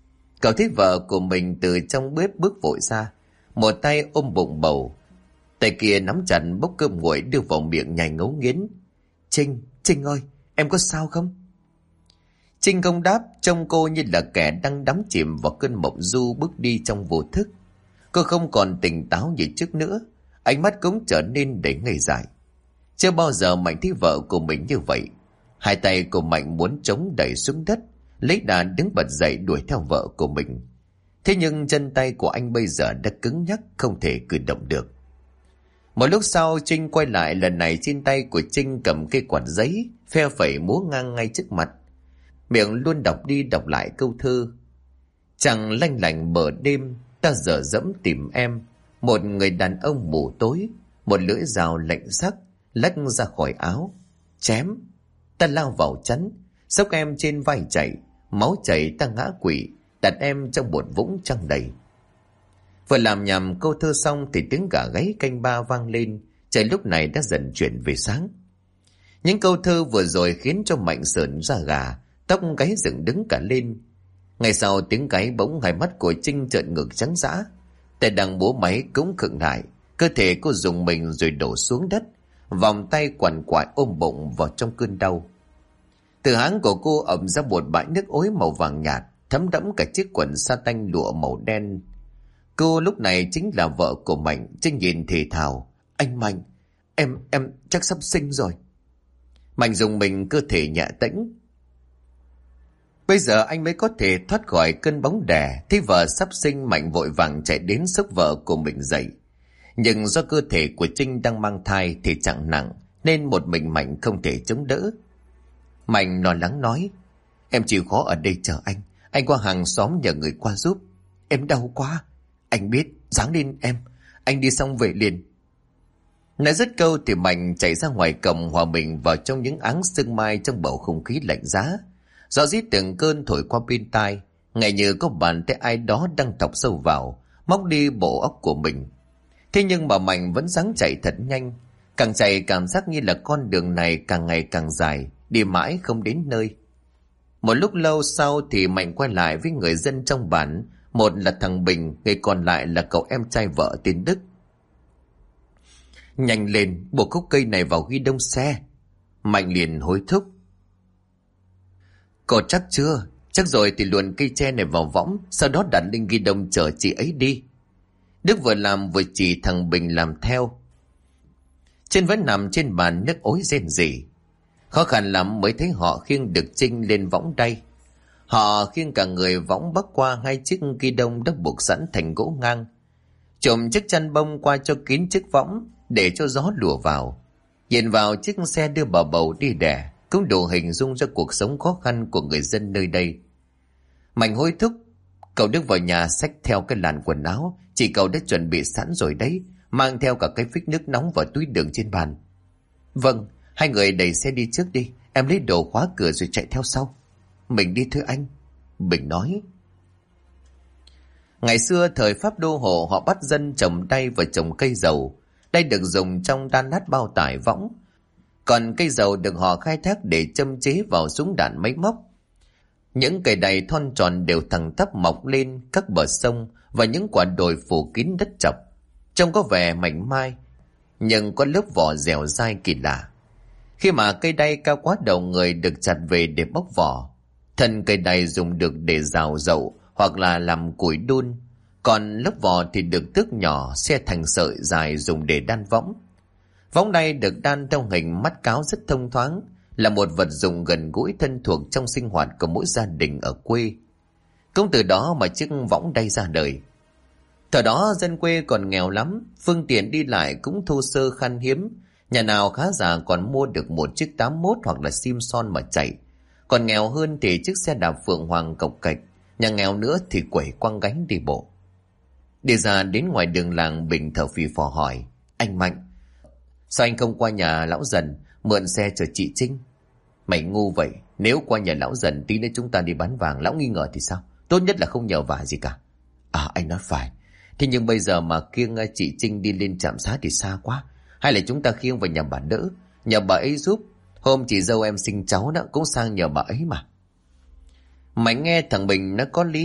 Cậu thấy vợ của mình từ trong bếp bước vội ra, một tay ôm bụng bầu, tay kia nắm chặt bốc cơm nguội đưa vào miệng nhai ngấu nghiến. Trinh ơi, em có sao không? Trinh không đáp, trông cô như là kẻ đang đắm chìm vào cơn mộng du bước đi trong vô thức. Cô không còn tỉnh táo như trước nữa, ánh mắt cũng trở nên đầy ngây dại. Chưa bao giờ Mạnh thấy vợ của mình như vậy. Hai tay của Mạnh muốn chống đẩy xuống đất, lấy đà đứng bật dậy đuổi theo vợ của mình. Thế nhưng chân tay của anh bây giờ đã cứng nhắc, không thể cử động được. Một lúc sau Trinh quay lại, lần này trên tay của Trinh cầm cây quạt giấy, phe phẩy múa ngang ngay trước mặt. Miệng luôn đọc đi đọc lại câu thơ. Chẳng lanh lảnh bờ đêm, ta dở dẫm tìm em. Một người đàn ông mù tối, một lưỡi dao lạnh sắc lách ra khỏi áo. Chém, ta lao vào chắn, xốc em trên vai chạy. Máu chảy ta ngã quỵ, đặt em trong một vũng trăng đầy. Vừa làm nhầm câu thơ xong thì tiếng gà gáy canh ba vang lên. Trời lúc này đã dần chuyển về sáng. Những câu thơ vừa rồi khiến cho Mạnh sởn da gà, tóc gáy dựng đứng cả lên. Ngay sau tiếng gáy bỗng hai mắt của Trinh trợn ngược trắng dã. Tay đang búa máy cũng khựng lại, cơ thể cô rùng mình rồi đổ xuống đất, vòng tay quằn quại ôm bụng vào trong cơn đau. Từ háng của cô ẩm ra một bãi nước ối màu vàng nhạt, thấm đẫm cả chiếc quần sa tanh lụa màu đen. Cô lúc này chính là vợ của Mạnh. Trinh nhìn thì thào, anh Mạnh, em chắc sắp sinh rồi. Mạnh dùng mình, cơ thể nhẹ tĩnh. Bây giờ anh mới có thể thoát khỏi cơn bóng đè. Thấy vợ sắp sinh, Mạnh vội vàng chạy đến xốc vợ của mình dậy. Nhưng do cơ thể của Trinh đang mang thai thì trạng nặng, nên một mình Mạnh không thể chống đỡ. Mạnh lo lắng nói, em chịu khó ở đây chờ anh qua hàng xóm nhờ người qua giúp. Em đau quá, anh biết, ráng lên em, anh đi xong về liền. Nói dứt câu thì Mạnh chạy ra ngoài cổng, hòa mình vào trong những áng sương mai trong bầu không khí lạnh giá. Gió rít từng cơn thổi qua bên tai, ngay như có bàn tay ai đó đang thọc sâu vào, móc đi bộ óc của mình. Thế nhưng mà Mạnh vẫn ráng chạy thật nhanh. Càng chạy cảm giác như là con đường này càng ngày càng dài, đi mãi không đến nơi. Một lúc lâu sau thì Mạnh quay lại với người dân trong bản. Một là thằng Bình, người còn lại là cậu em trai vợ tên Đức. Nhanh lên, buộc khúc cây này vào ghi đông xe. Mạnh liền hối thúc. Cô chắc chưa? Chắc rồi thì luồn cây tre này vào võng, sau đó đặt lên ghi đông chở chị ấy đi. Đức vừa làm vừa chỉ thằng Bình làm theo. Trên vẫn nằm trên bàn nước ối rên rỉ. Khó khăn lắm mới thấy họ khiêng được Trinh lên võng đay. Họ khiêng cả người võng bắc qua hai chiếc ghi đông đã buộc sẵn thành gỗ ngang. Trộm chiếc chăn bông qua cho kín chiếc võng để cho gió lùa vào. Nhìn vào chiếc xe đưa bà bầu đi đẻ cũng đủ hình dung ra cuộc sống khó khăn của người dân nơi đây. Mạnh hối thúc, cậu Đức vào nhà xách theo cái làn quần áo, chị cậu đã chuẩn bị sẵn rồi đấy, mang theo cả cái phích nước nóng và túi đường trên bàn. Vâng, hai người đẩy xe đi trước đi, em lấy đồ khóa cửa rồi chạy theo sau. Mình đi thôi anh, Bình nói. Ngày xưa thời Pháp đô hộ họ bắt dân trồng đay và trồng cây dầu. Đây được dùng trong đan nát bao tải võng. Còn cây dầu được họ khai thác để châm chế vào súng đạn máy móc. Những cây đay thon tròn đều thẳng tắp mọc lên các bờ sông và những quả đồi phủ kín đất chọc. Trông có vẻ mảnh mai, nhưng có lớp vỏ dẻo dai kỳ lạ. Khi mà cây đay cao quá đầu người được chặt về để bóc vỏ. Thân cây đay dùng được để rào dậu hoặc là làm củi đun. Còn lớp vỏ thì được tước nhỏ, xe thành sợi dài dùng để đan võng. Võng đay được đan theo hình mắt cáo rất thông thoáng, là một vật dụng gần gũi thân thuộc trong sinh hoạt của mỗi gia đình ở quê. Cũng từ đó mà chiếc võng đay ra đời. Thời đó dân quê còn nghèo lắm, phương tiện đi lại cũng thô sơ khan hiếm. Nhà nào khá giả còn mua được một chiếc 81 hoặc là Simpson mà chạy. Còn nghèo hơn thì chiếc xe đạp Phượng Hoàng cộc cạch. Nhà nghèo nữa thì quẩy quăng gánh đi bộ. Đi ra đến ngoài đường làng, Bình thở phì phò hỏi, anh Mạnh, sao anh không qua nhà lão Dần mượn xe chở chị Trinh? Mày ngu vậy, nếu qua nhà lão Dần tí nữa chúng ta đi bán vàng, lão nghi ngờ thì sao? Tốt nhất là không nhờ vả gì cả. À, anh nói phải. Thế nhưng bây giờ mà khiêng chị Trinh đi lên trạm xá thì xa quá. Hay là chúng ta khiêng vào nhà bà đỡ, nhờ bà ấy giúp. Hôm chị dâu em sinh cháu đó cũng sang nhờ bà ấy mà. Mày nghe thằng Bình nó có lý.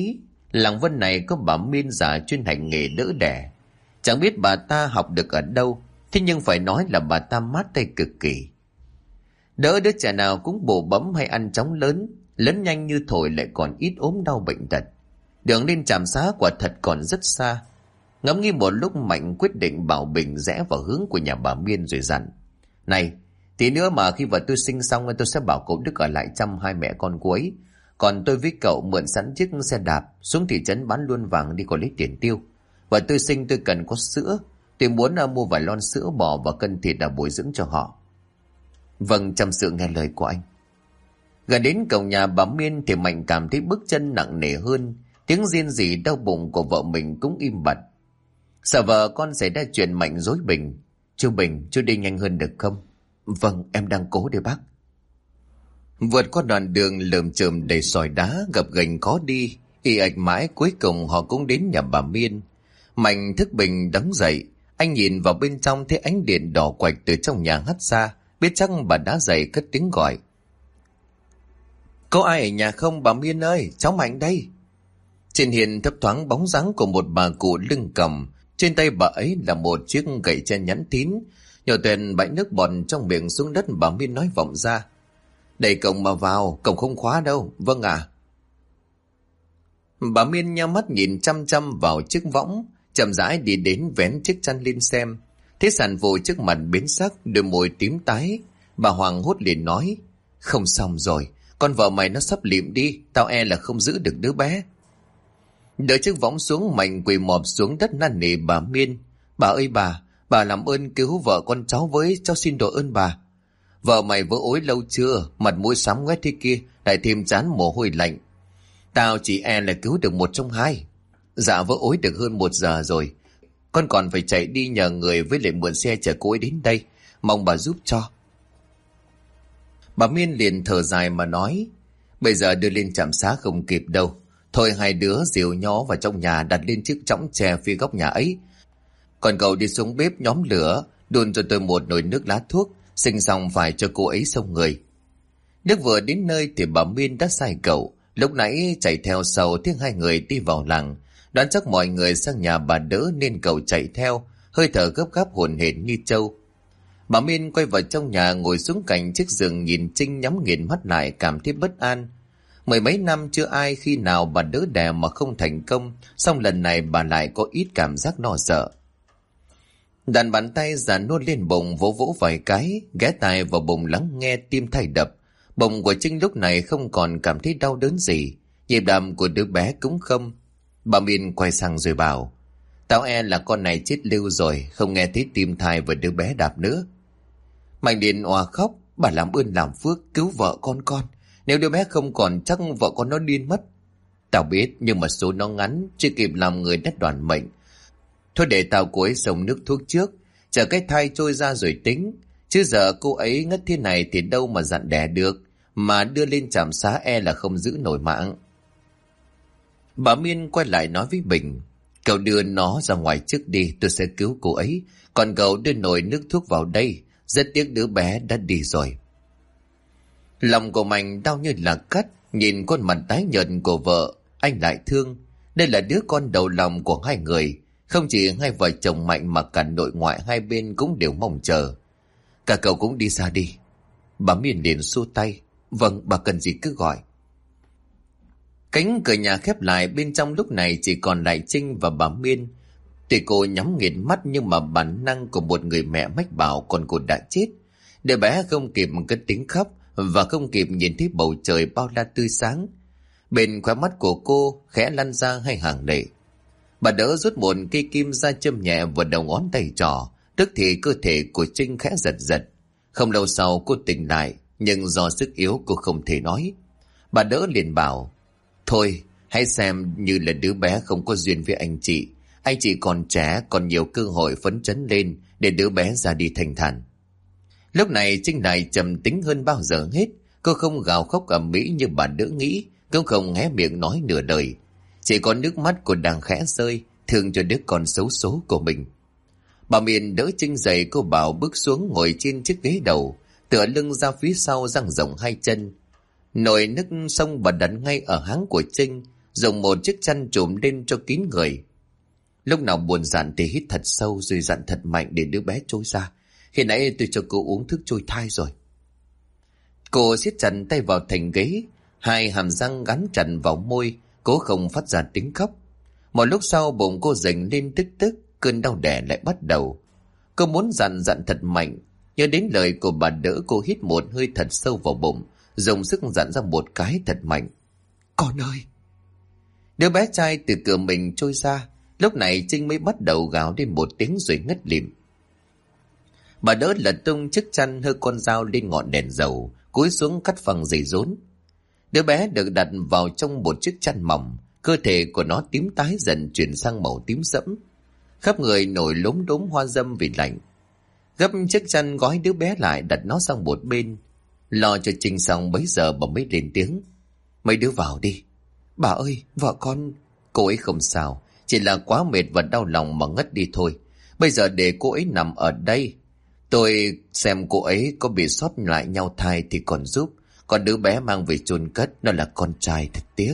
Làng Vân này có bà Miên già chuyên hành nghề đỡ đẻ. Chẳng biết bà ta học được ở đâu, thế nhưng phải nói là bà ta mát tay cực kỳ. Đỡ đứa trẻ nào cũng bổ bẫm hay ăn chóng lớn, lớn nhanh như thổi lại còn ít ốm đau bệnh tật. Đường lên trạm xá quả thật còn rất xa. Ngẫm nghĩ một lúc, Mạnh quyết định bảo Bình rẽ vào hướng của nhà bà Miên rồi dặn: Này, tí nữa mà khi vợ tôi sinh xong tôi sẽ bảo cậu Đức ở lại chăm hai mẹ con cô ấy. Còn tôi với cậu mượn sẵn chiếc xe đạp xuống thị trấn bán luôn vàng đi, còn lấy tiền tiêu. Vợ tôi sinh tôi cần có sữa, tôi muốn mua vài lon sữa bò và cân thịt để bồi dưỡng cho họ. Vâng, chăm sự nghe lời của anh. Gần đến cổng nhà bà Miên thì Mạnh cảm thấy bước chân nặng nề hơn, tiếng rên rỉ đau bụng của vợ mình cũng im bặt. Sợ vợ con xảy ra chuyện, Mạnh dối Bình: Chú Bình, chú đi nhanh hơn được không? Vâng, em đang cố đây bác. Vượt qua đoạn đường lởm chởm đầy sỏi đá, gập ghềnh khó đi, ì ạch mãi, cuối cùng họ cũng đến nhà bà Miên. Mạnh thức Bình đứng dậy, anh nhìn vào bên trong thấy ánh điện đỏ quạch từ trong nhà hắt ra, biết chắc bà đã dậy, cất tiếng gọi: Có ai ở nhà không bà Miên ơi, cháu Mạnh đây. Trên hiên thấp thoáng bóng dáng của một bà cụ lưng còng, trên tay bà ấy là một chiếc gậy tre nhẵn thín. Nhỏ Tuyền bãi nước bọt trong miệng xuống đất, bà Miên nói vọng ra: Đẩy cổng mà vào, cổng không khóa đâu. Vâng ạ. Bà Miên nhắm mắt nhìn chăm chăm vào chiếc võng, chậm rãi đi đến vén chiếc chăn lên xem. Thấy sản phụ trước mặt biến sắc, đôi môi tím tái. Bà hoảng hốt liền nói: Không xong rồi, con vợ mày nó sắp lịm đi, tao e là không giữ được đứa bé. Đợi chiếc võng xuống, Mạnh quỳ mọp xuống đất năn nỉ bà Miên: Bà ơi bà làm ơn cứu vợ con cháu với, cháu xin đội ơn bà. Vợ mày vỡ ối lâu chưa, mặt mũi xám ngoét thế kia, lại thêm trán mồ hôi lạnh. Tao chỉ e là cứu được một trong hai. Dạ vỡ ối được hơn 1 giờ rồi, con còn phải chạy đi nhờ người với lại mượn xe chở cô ấy đến đây, mong bà giúp cho. Bà Miên liền thở dài mà nói: Bây giờ đưa lên trạm xá không kịp đâu. Thôi hai đứa dìu nhó vào trong nhà, đặt lên chiếc chõng tre phía góc nhà ấy. Còn cậu đi xuống bếp nhóm lửa, đun cho tôi một nồi nước lá thuốc, sinh xong phải cho cô ấy xông người. Đức vừa đến nơi thì bà Miên đã sai cậu, lúc nãy chạy theo sau tiếng hai người đi vào làng, đoán chắc mọi người sang nhà bà đỡ nên cậu chạy theo, hơi thở gấp gáp hổn hển như trâu. Bà Miên quay vào trong nhà, ngồi xuống cạnh chiếc giường nhìn Trinh nhắm nghiền mắt lại, cảm thấy bất an. 10 mấy năm chưa ai khi nào bà đỡ đẻ mà không thành công, song lần này bà lại có ít cảm giác lo sợ. Đàn bàn tay già nuốt lên bụng vỗ vỗ vài cái, ghé tai vào bụng lắng nghe tim thay đập. Bụng của Trinh lúc này không còn cảm thấy đau đớn gì, nhịp đập của đứa bé cũng không. Bà Miên quay sang rồi bảo: Tao e là con này chết lưu rồi, không nghe thấy tim thai và đứa bé đạp nữa. Mạnh điện òa khóc: Bà làm ơn làm phước cứu vợ con. Nếu đứa bé không còn chắc vợ con nó điên mất. Tao biết, nhưng mà số nó ngắn, chưa kịp làm người đứt đoạn mệnh. Thôi để tao cô ấy xông nước thuốc trước, chờ cái thai trôi ra rồi tính. Chứ giờ cô ấy ngất thế này thì đâu mà dặn đẻ được, mà đưa lên trạm xá e là không giữ nổi mạng. Bà Miên quay lại nói với Bình: Cậu đưa nó ra ngoài trước đi, tôi sẽ cứu cô ấy. Còn cậu đưa nồi nước thuốc vào đây, rất tiếc đứa bé đã đi rồi. Lòng của Mạnh đau như là cắt, nhìn khuôn mặt tái nhợt của vợ, anh lại thương. Đây là đứa con đầu lòng của hai người, không chỉ hai vợ chồng Mạnh mà cả nội ngoại hai bên cũng đều mong chờ. Cả cậu cũng đi ra đi. Bà Miên liền xua tay: Vâng, bà cần gì cứ gọi. Cánh cửa nhà khép lại, bên trong lúc này chỉ còn lại Trinh và bà Miên. Tuy cô nhắm nghiền mắt nhưng mà bản năng của một người mẹ mách bảo con cô đã chết. Đứa bé không kịp cất tiếng khóc và không kịp nhìn thấy bầu trời bao la tươi sáng. Bên khóe mắt của cô khẽ lăn ra hai hàng lệ. Bà đỡ rút một cây kim ra châm nhẹ vào đầu ngón tay trỏ, tức thì cơ thể của Trinh khẽ giật giật. Không lâu sau cô tỉnh lại, nhưng do sức yếu cô không thể nói. Bà đỡ liền bảo: Thôi, hãy xem như là đứa bé không có duyên với anh chị. Anh chị còn trẻ, còn nhiều cơ hội phấn chấn lên để đứa bé ra đi thành thản. Lúc này Trinh lại trầm tính hơn bao giờ hết. Cô không gào khóc ầm ĩ như bà đỡ nghĩ, cũng không hé miệng nói nửa lời. Chỉ có nước mắt cô đang khẽ rơi, thương cho đứa con xấu số của mình. Bà Miên đỡ Trinh dậy, cô bảo bước xuống ngồi trên chiếc ghế đầu, tựa lưng ra phía sau dang rộng hai chân. Nồi nước sông bà đặt ngay ở háng của Trinh, dùng một chiếc chăn trùm lên cho kín người. Lúc nào buồn dặn thì hít thật sâu rồi dặn thật mạnh để đứa bé trôi ra. Khi nãy tôi cho cô uống thuốc trôi thai rồi. Cô siết chặt tay vào thành ghế, hai hàm răng gắn chặt vào môi, cố không phát ra tiếng khóc. Một lúc sau bụng cô dành lên tức tức, cơn đau đẻ lại bắt đầu. Cô muốn dặn thật mạnh, nhớ đến lời của bà đỡ, cô hít một hơi thật sâu vào bụng, dùng sức dặn ra một cái thật mạnh. Con ơi! Đứa bé trai từ cửa mình trôi ra. Lúc này Trinh mới bắt đầu gào lên một tiếng rồi ngất lịm. Bà đỡ lật tung chiếc chăn, hơ con dao lên ngọn đèn dầu, cúi xuống cắt phần dây rốn. Đứa bé được đặt vào trong một chiếc chăn mỏng, cơ thể của nó tím tái dần chuyển sang màu tím sẫm, khắp người nổi lốm đốm hoa dâm vì lạnh. Gấp chiếc chăn gói đứa bé lại, đặt nó sang một bên. Lo cho Trinh xong bấy giờ bà mới lên tiếng. Mấy đứa vào đi. Bà ơi, vợ con... Cô ấy không sao, chỉ là quá mệt và đau lòng mà ngất đi thôi. Bây giờ để cô ấy nằm ở đây, tôi xem cô ấy có bị sót lại nhau thai thì còn giúp. Còn đứa bé mang về chôn cất, nó là con trai, thật tiếc.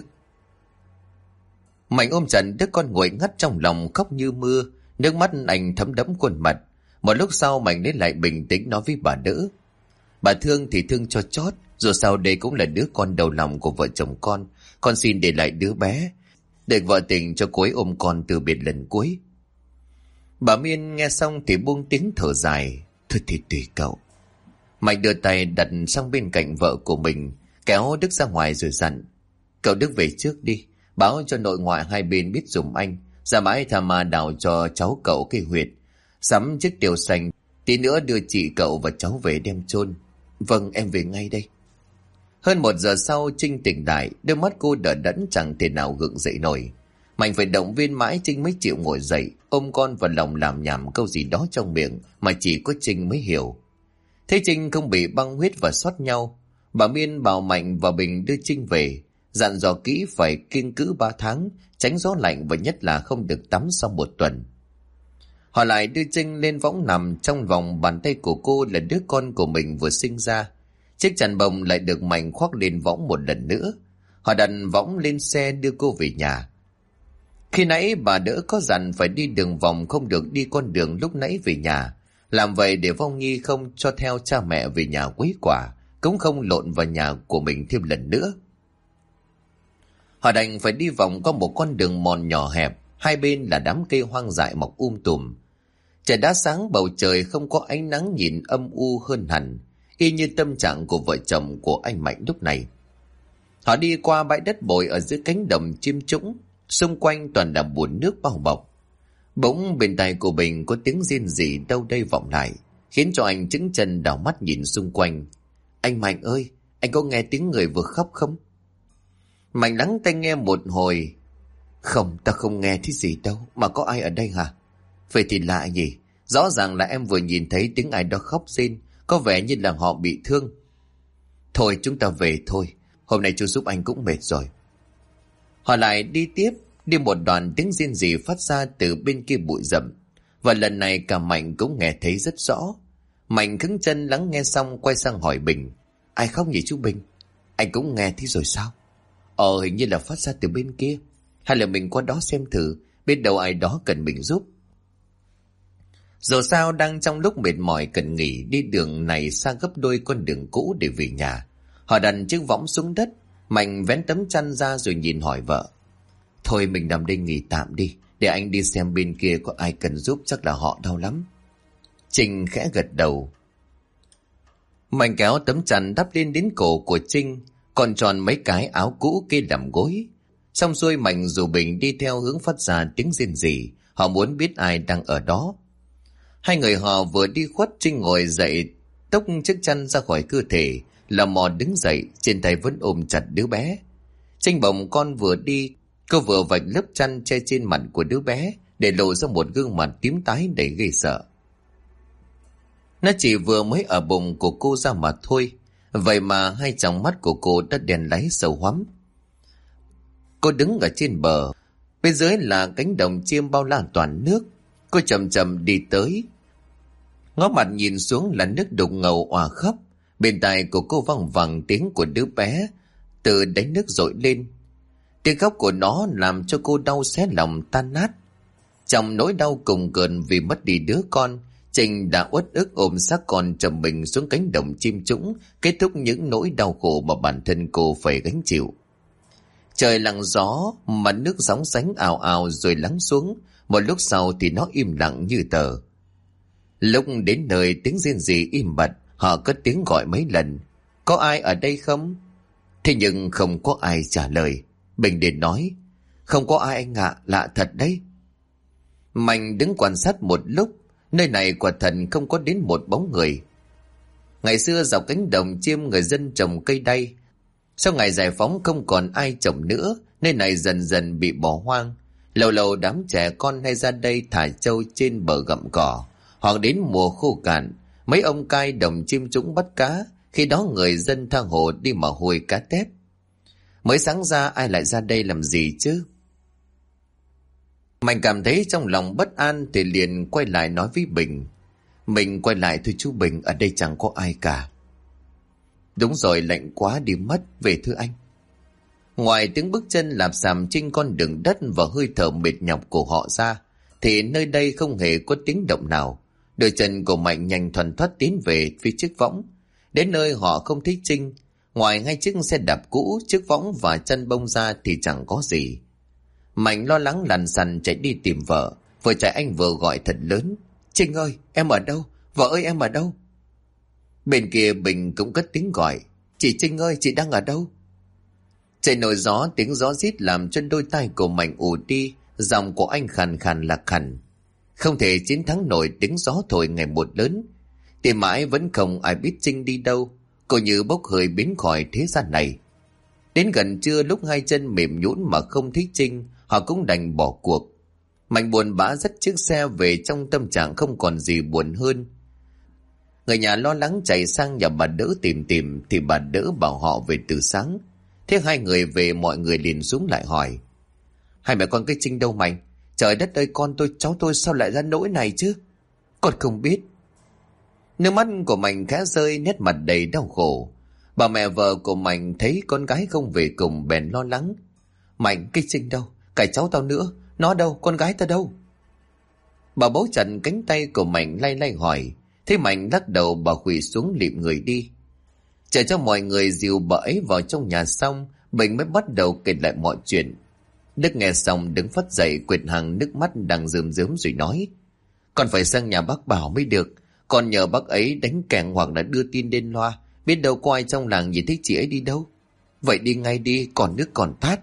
Mạnh ôm chặt đứa con nguội ngắt trong lòng, khóc như mưa. Nước mắt anh thấm đẫm khuôn mặt. Một lúc sau Mạnh lấy lại bình tĩnh nói với bà đỡ. Bà thương thì thương cho chót, dù sao đây cũng là đứa con đầu lòng của vợ chồng con xin để lại đứa bé, để vợ tình cho cô ấy ôm con từ biệt lần cuối. Bà Miên nghe xong thì buông tiếng thở dài. Thôi thì tùy cậu. Mạnh đưa tay đặt sang bên cạnh vợ của mình, kéo Đức ra ngoài rồi dặn. Cậu Đức về trước đi, báo cho nội ngoại hai bên biết giùm anh, ra mãi thà mà đào cho cháu cậu cái huyệt, sắm chiếc tiểu sành, tí nữa đưa chị cậu và cháu về đem chôn. Vâng, em về ngay đây. Hơn 1 giờ sau Trinh tỉnh lại, đôi mắt cô đờ đẫn chẳng thể nào gượng dậy nổi. Mạnh phải động viên mãi Trinh mới chịu ngồi dậy, ôm con vào lòng làm nhảm câu gì đó trong miệng mà chỉ có Trinh mới hiểu. Thế Trinh không bị băng huyết và sót nhau, bà Miên bảo Mạnh và Bình đưa Trinh về, dặn dò kỹ phải kiêng cữ 3 tháng, tránh gió lạnh và nhất là không được tắm sau 1 tuần. Họ lại đưa Trinh lên võng nằm, trong vòng bàn tay của cô là đứa con của mình vừa sinh ra. Chiếc chăn bông lại được Mạnh khoác lên võng một lần nữa. Họ đặt võng lên xe đưa cô về nhà. Khi nãy bà đỡ có dặn phải đi đường vòng, không được đi con đường lúc nãy về nhà. Làm vậy để Vong Nhi không cho theo cha mẹ về nhà quấy quả, cũng không lộn vào nhà của mình thêm lần nữa. Họ đành phải đi vòng qua một con đường mòn nhỏ hẹp, hai bên là đám cây hoang dại mọc tùm. Trời đã sáng, bầu trời không có ánh nắng, nhìn âm u hơn hẳn, y như tâm trạng của vợ chồng của anh Mạnh lúc này. Họ đi qua bãi đất bồi ở giữa cánh đồng chiêm trũng, xung quanh toàn là bùn nước bao bọc. Bỗng bên tai của Bình có tiếng rên rỉ đâu đây vọng lại, khiến cho anh chững chân đảo mắt nhìn xung quanh. Anh Mạnh ơi, anh có nghe tiếng người vừa khóc không? Mạnh lắng tai nghe một hồi. Không, ta không nghe thấy gì đâu, mà có ai ở đây hả? Vậy thì lạ nhỉ, rõ ràng là em vừa nhìn thấy tiếng ai đó khóc rên, có vẻ như là họ bị thương. Thôi chúng ta về thôi, hôm nay chú giúp anh cũng mệt rồi. Họ lại đi tiếp, đi một đoạn tiếng rên rỉ phát ra từ bên kia bụi rậm, và lần này cả Mạnh cũng nghe thấy rất rõ. Mạnh cứng chân lắng nghe xong quay sang hỏi Bình. Ai khóc nhỉ chú Bình? Anh cũng nghe thấy rồi sao? Hình như là phát ra từ bên kia. Hay là mình qua đó xem thử, biết đâu ai đó cần mình giúp. Dù sao đang trong lúc mệt mỏi cần nghỉ, đi đường này xa gấp đôi con đường cũ để về nhà. Họ đặt chiếc võng xuống đất, Mạnh vén tấm chăn ra rồi nhìn hỏi vợ. Thôi mình nằm đây nghỉ tạm đi, để anh đi xem bên kia có ai cần giúp, chắc là họ đau lắm. Trinh khẽ gật đầu. Mạnh kéo tấm chăn đắp lên đến cổ của Trinh, còn tròn mấy cái áo cũ kia làm gối. Xong xuôi Mạnh rủ Bình đi theo hướng phát ra tiếng rên rỉ, họ muốn biết ai đang ở đó. Hai người họ vừa đi khuất, Trinh ngồi dậy, tốc chiếc chăn ra khỏi cơ thể, lò mò đứng dậy, trên tay vẫn ôm chặt đứa bé. Trinh bồng con vừa đi, cô vừa vạch lớp chăn che trên mặt của đứa bé, để lộ ra một gương mặt tím tái đầy ghê sợ. Nó chỉ vừa mới ở bụng của cô ra mà thôi, vậy mà hai tròng mắt của cô đã đen láy sâu hoắm. Cô đứng ở trên bờ, bên dưới là cánh đồng chiêm bao la toàn nước. Cô chậm chậm đi tới, ngó mặt nhìn xuống là nước đục ngầu òa khắp. Bên tai của cô văng vẳng tiếng của đứa bé từ đáy nước dội lên. Tiếng khóc của nó làm cho cô đau xé lòng tan nát. Trong nỗi đau cùng cực vì mất đi đứa con, Trinh đã uất ức ôm xác con trầm mình xuống cánh đồng chim trũng, kết thúc những nỗi đau khổ mà bản thân cô phải gánh chịu. Trời lặng gió, mặt nước sóng sánh ào ào rồi lắng xuống, một lúc sau thì nó im lặng như tờ. Lúc đến nơi tiếng rên rỉ im bặt, họ cất tiếng gọi mấy lần. Có ai ở đây không? Thế nhưng không có ai trả lời. Bình liền nói, không có ai anh ạ, lạ thật đấy. Mạnh đứng quan sát một lúc, nơi này quả thật không có đến một bóng người. Ngày xưa dọc cánh đồng chiêm người dân trồng cây đay. Sau ngày giải phóng không còn ai trồng nữa, nơi này dần dần bị bỏ hoang. Lâu lâu đám trẻ con hay ra đây thả trâu trên bờ gặm cỏ, hoặc đến mùa khô cạn, mấy ông cai đồng chim trũng bắt cá, khi đó người dân tha hồ đi mà hùi cá tép. Mới sáng ra ai lại ra đây làm gì chứ? Mạnh cảm thấy trong lòng bất an thì liền quay lại nói với Bình. Mình quay lại thôi chú Bình, ở đây chẳng có ai cả. Đúng rồi, lạnh quá đi mất, về thưa anh. Ngoài tiếng bước chân lạp xàm trên con đường đất và hơi thở mệt nhọc của họ ra, thì nơi đây không hề có tiếng động nào. Đôi chân của Mạnh nhanh thoăn thoắt tiến về phía chiếc võng. Đến nơi họ không thấy Trinh, ngoài hai chiếc xe đạp cũ, chiếc võng và chân bông ra thì chẳng có gì. Mạnh lo lắng lằn xằn chạy đi tìm vợ, vừa chạy anh vừa gọi thật lớn. Trinh ơi, em ở đâu? Vợ ơi, em ở đâu? Bên kia Bình cũng cất tiếng gọi. Chị Trinh ơi, chị đang ở đâu? Trời nổi gió, tiếng gió rít làm cho đôi tai của Mạnh ù đi, giọng của anh khàn khàn lạc khàn. Không thể chiến thắng nổi tiếng gió thổi ngày một lớn. Tìm mãi vẫn không ai biết Trinh đi đâu, cô như bốc hơi biến khỏi thế gian này. Đến gần trưa lúc hai chân mềm nhũn mà không thấy Trinh, họ cũng đành bỏ cuộc. Mạnh buồn bã dắt chiếc xe về trong tâm trạng không còn gì buồn hơn. Người nhà lo lắng chạy sang nhà bà Đỡ tìm thì bà Đỡ bảo họ về từ sáng. Thế hai người về mọi người liền xuống lại hỏi. Hai mẹ con cái Trinh đâu Mạnh? Trời đất ơi, con tôi cháu tôi sao lại ra nỗi này chứ? Con không biết. Nước mắt của Mạnh khẽ rơi, nét mặt đầy đau khổ. Bà mẹ vợ của Mạnh thấy con gái không về cùng bèn lo lắng. Mạnh, cái Trinh đâu? Cả cháu tao nữa, nó đâu? Con gái tao đâu? Bà bấu chặt cánh tay của Mạnh lay lay hỏi. Thế Mạnh lắc đầu, bà khuỵu xuống lịm người đi. Chờ cho mọi người dìu bà ấy vào trong nhà xong, Bình mới bắt đầu kể lại mọi chuyện. Đức nghe xong đứng phất dậy, quệt hàng nước mắt đang rơm rớm rồi nói. Con phải sang nhà bác Bảo mới được. Con nhờ bác ấy đánh kẻng hoặc là đưa tin lên loa, biết đâu có ai trong làng nhìn thấy chị ấy đi đâu. Vậy đi ngay đi, còn nước còn tát.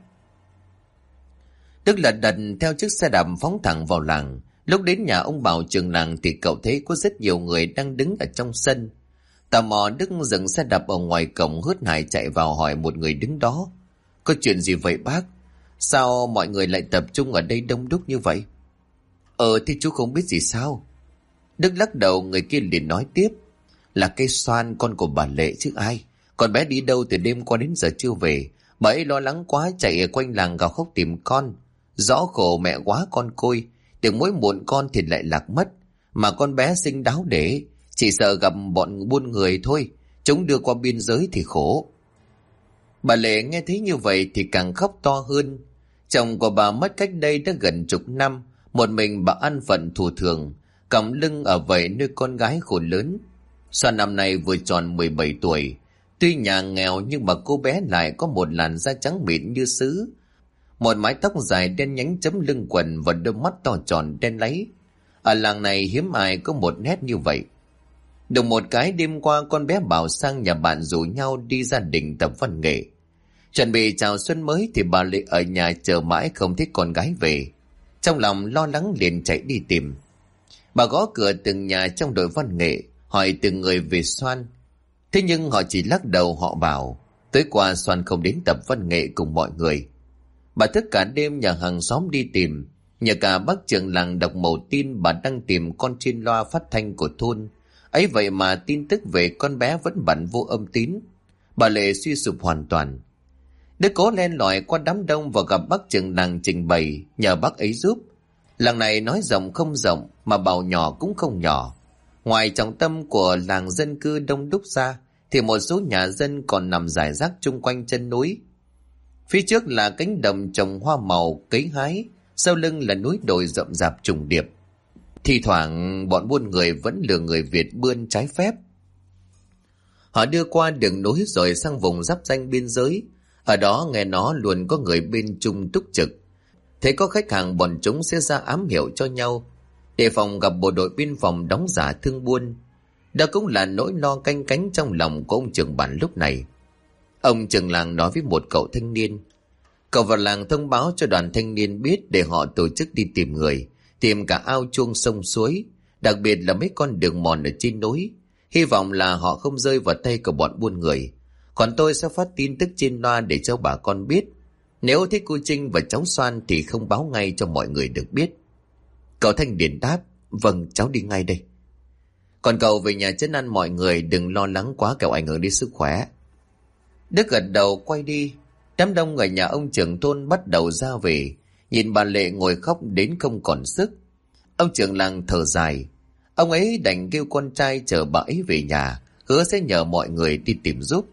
Đức lật đật theo chiếc xe đạp phóng thẳng vào làng. Lúc đến nhà ông Bảo trường làng thì cậu thấy có rất nhiều người đang đứng ở trong sân. Tò mò Đức dừng xe đạp ở ngoài cổng, hớt hải chạy vào hỏi một người đứng đó. Có chuyện gì vậy bác? Sao mọi người lại tập trung ở đây đông đúc như vậy? Thì chú không biết gì sao? Đức lắc đầu. Người kia liền nói tiếp. Là cây Xoan, con của bà Lệ chứ ai. Con bé đi đâu từ đêm qua đến giờ chưa về. Bà ấy lo lắng quá chạy quanh làng gào khóc tìm con. Rõ khổ mẹ quá con côi. Tiếng mỗi muộn con thì lại lạc mất. Mà con bé xinh đáo để, chỉ sợ gặp bọn buôn người thôi. Chúng đưa qua biên giới thì khổ. Bà Lệ nghe thấy như vậy thì càng khóc to hơn. Chồng của bà mất cách đây đã gần chục năm. Một mình bà ăn phận thù thường, còng lưng ở vậy nuôi con gái khổ lớn. Xoan năm nay vừa tròn 17 tuổi. Tuy nhà nghèo nhưng mà cô bé lại có một làn da trắng mịn như sứ, một mái tóc dài đen nhánh chấm lưng quần và đôi mắt to tròn đen láy. Ở làng này hiếm ai có một nét như vậy. Đùng một cái đêm qua con bé Bảo sang nhà bạn rủ nhau đi gia đình tập văn nghệ. Chuẩn bị chào xuân mới thì bà Lệ ở nhà chờ mãi không thấy con gái về. Trong lòng lo lắng liền chạy đi tìm. Bà gõ cửa từng nhà trong đội văn nghệ, hỏi từng người về Xoan. Thế nhưng họ chỉ lắc đầu, họ bảo tối qua Xoan không đến tập văn nghệ cùng mọi người. Bà thức cả đêm nhờ hàng xóm đi tìm, nhờ cả bác trưởng làng đọc mẩu tin bà đang tìm con trên loa phát thanh của thôn. Ấy vậy mà tin tức về con bé vẫn bẵng vô âm tín. Bà Lệ suy sụp hoàn toàn. Đức cố len lỏi qua đám đông và gặp bác trưởng làng trình bày nhờ bác ấy giúp. Làng này nói rộng không rộng mà bảo nhỏ cũng không nhỏ. Ngoài trọng tâm của làng dân cư đông đúc ra thì một số nhà dân còn nằm rải rác chung quanh chân núi. Phía trước là cánh đồng trồng hoa màu cấy hái, sau lưng là núi đồi rậm rạp trùng điệp. Thì thoảng bọn buôn người vẫn lừa người Việt bươn trái phép. Họ đưa qua đường núi rồi sang vùng giáp ranh biên giới. Ở đó nghe nói luôn có người bên Trung túc trực. Thế có khách hàng bọn chúng sẽ ra ám hiệu cho nhau, đề phòng gặp bộ đội biên phòng đóng giả thương buôn. Đó cũng là nỗi lo canh cánh trong lòng của ông trưởng bản lúc này. Ông trưởng làng nói với một cậu thanh niên. Cậu vào làng thông báo cho đoàn thanh niên biết để họ tổ chức đi tìm người, tìm cả ao chuông sông suối, đặc biệt là mấy con đường mòn ở trên núi. Hy vọng là họ không rơi vào tay của bọn buôn người. Còn tôi sẽ phát tin tức trên loa để cho bà con biết. Nếu thấy cô Trinh và cháu Soan thì không báo ngay cho mọi người được biết. Cậu thanh niên đáp, vâng, cháu đi ngay đây. Còn cậu về nhà trấn an mọi người đừng lo lắng quá kẻo ảnh hưởng đến sức khỏe. Đức gật đầu quay đi. Đám đông ở nhà ông trưởng thôn bắt đầu ra về, nhìn bà Lệ ngồi khóc đến không còn sức. Ông trưởng làng thở dài. Ông ấy đành kêu con trai chở bà ấy về nhà, hứa sẽ nhờ mọi người đi tìm giúp.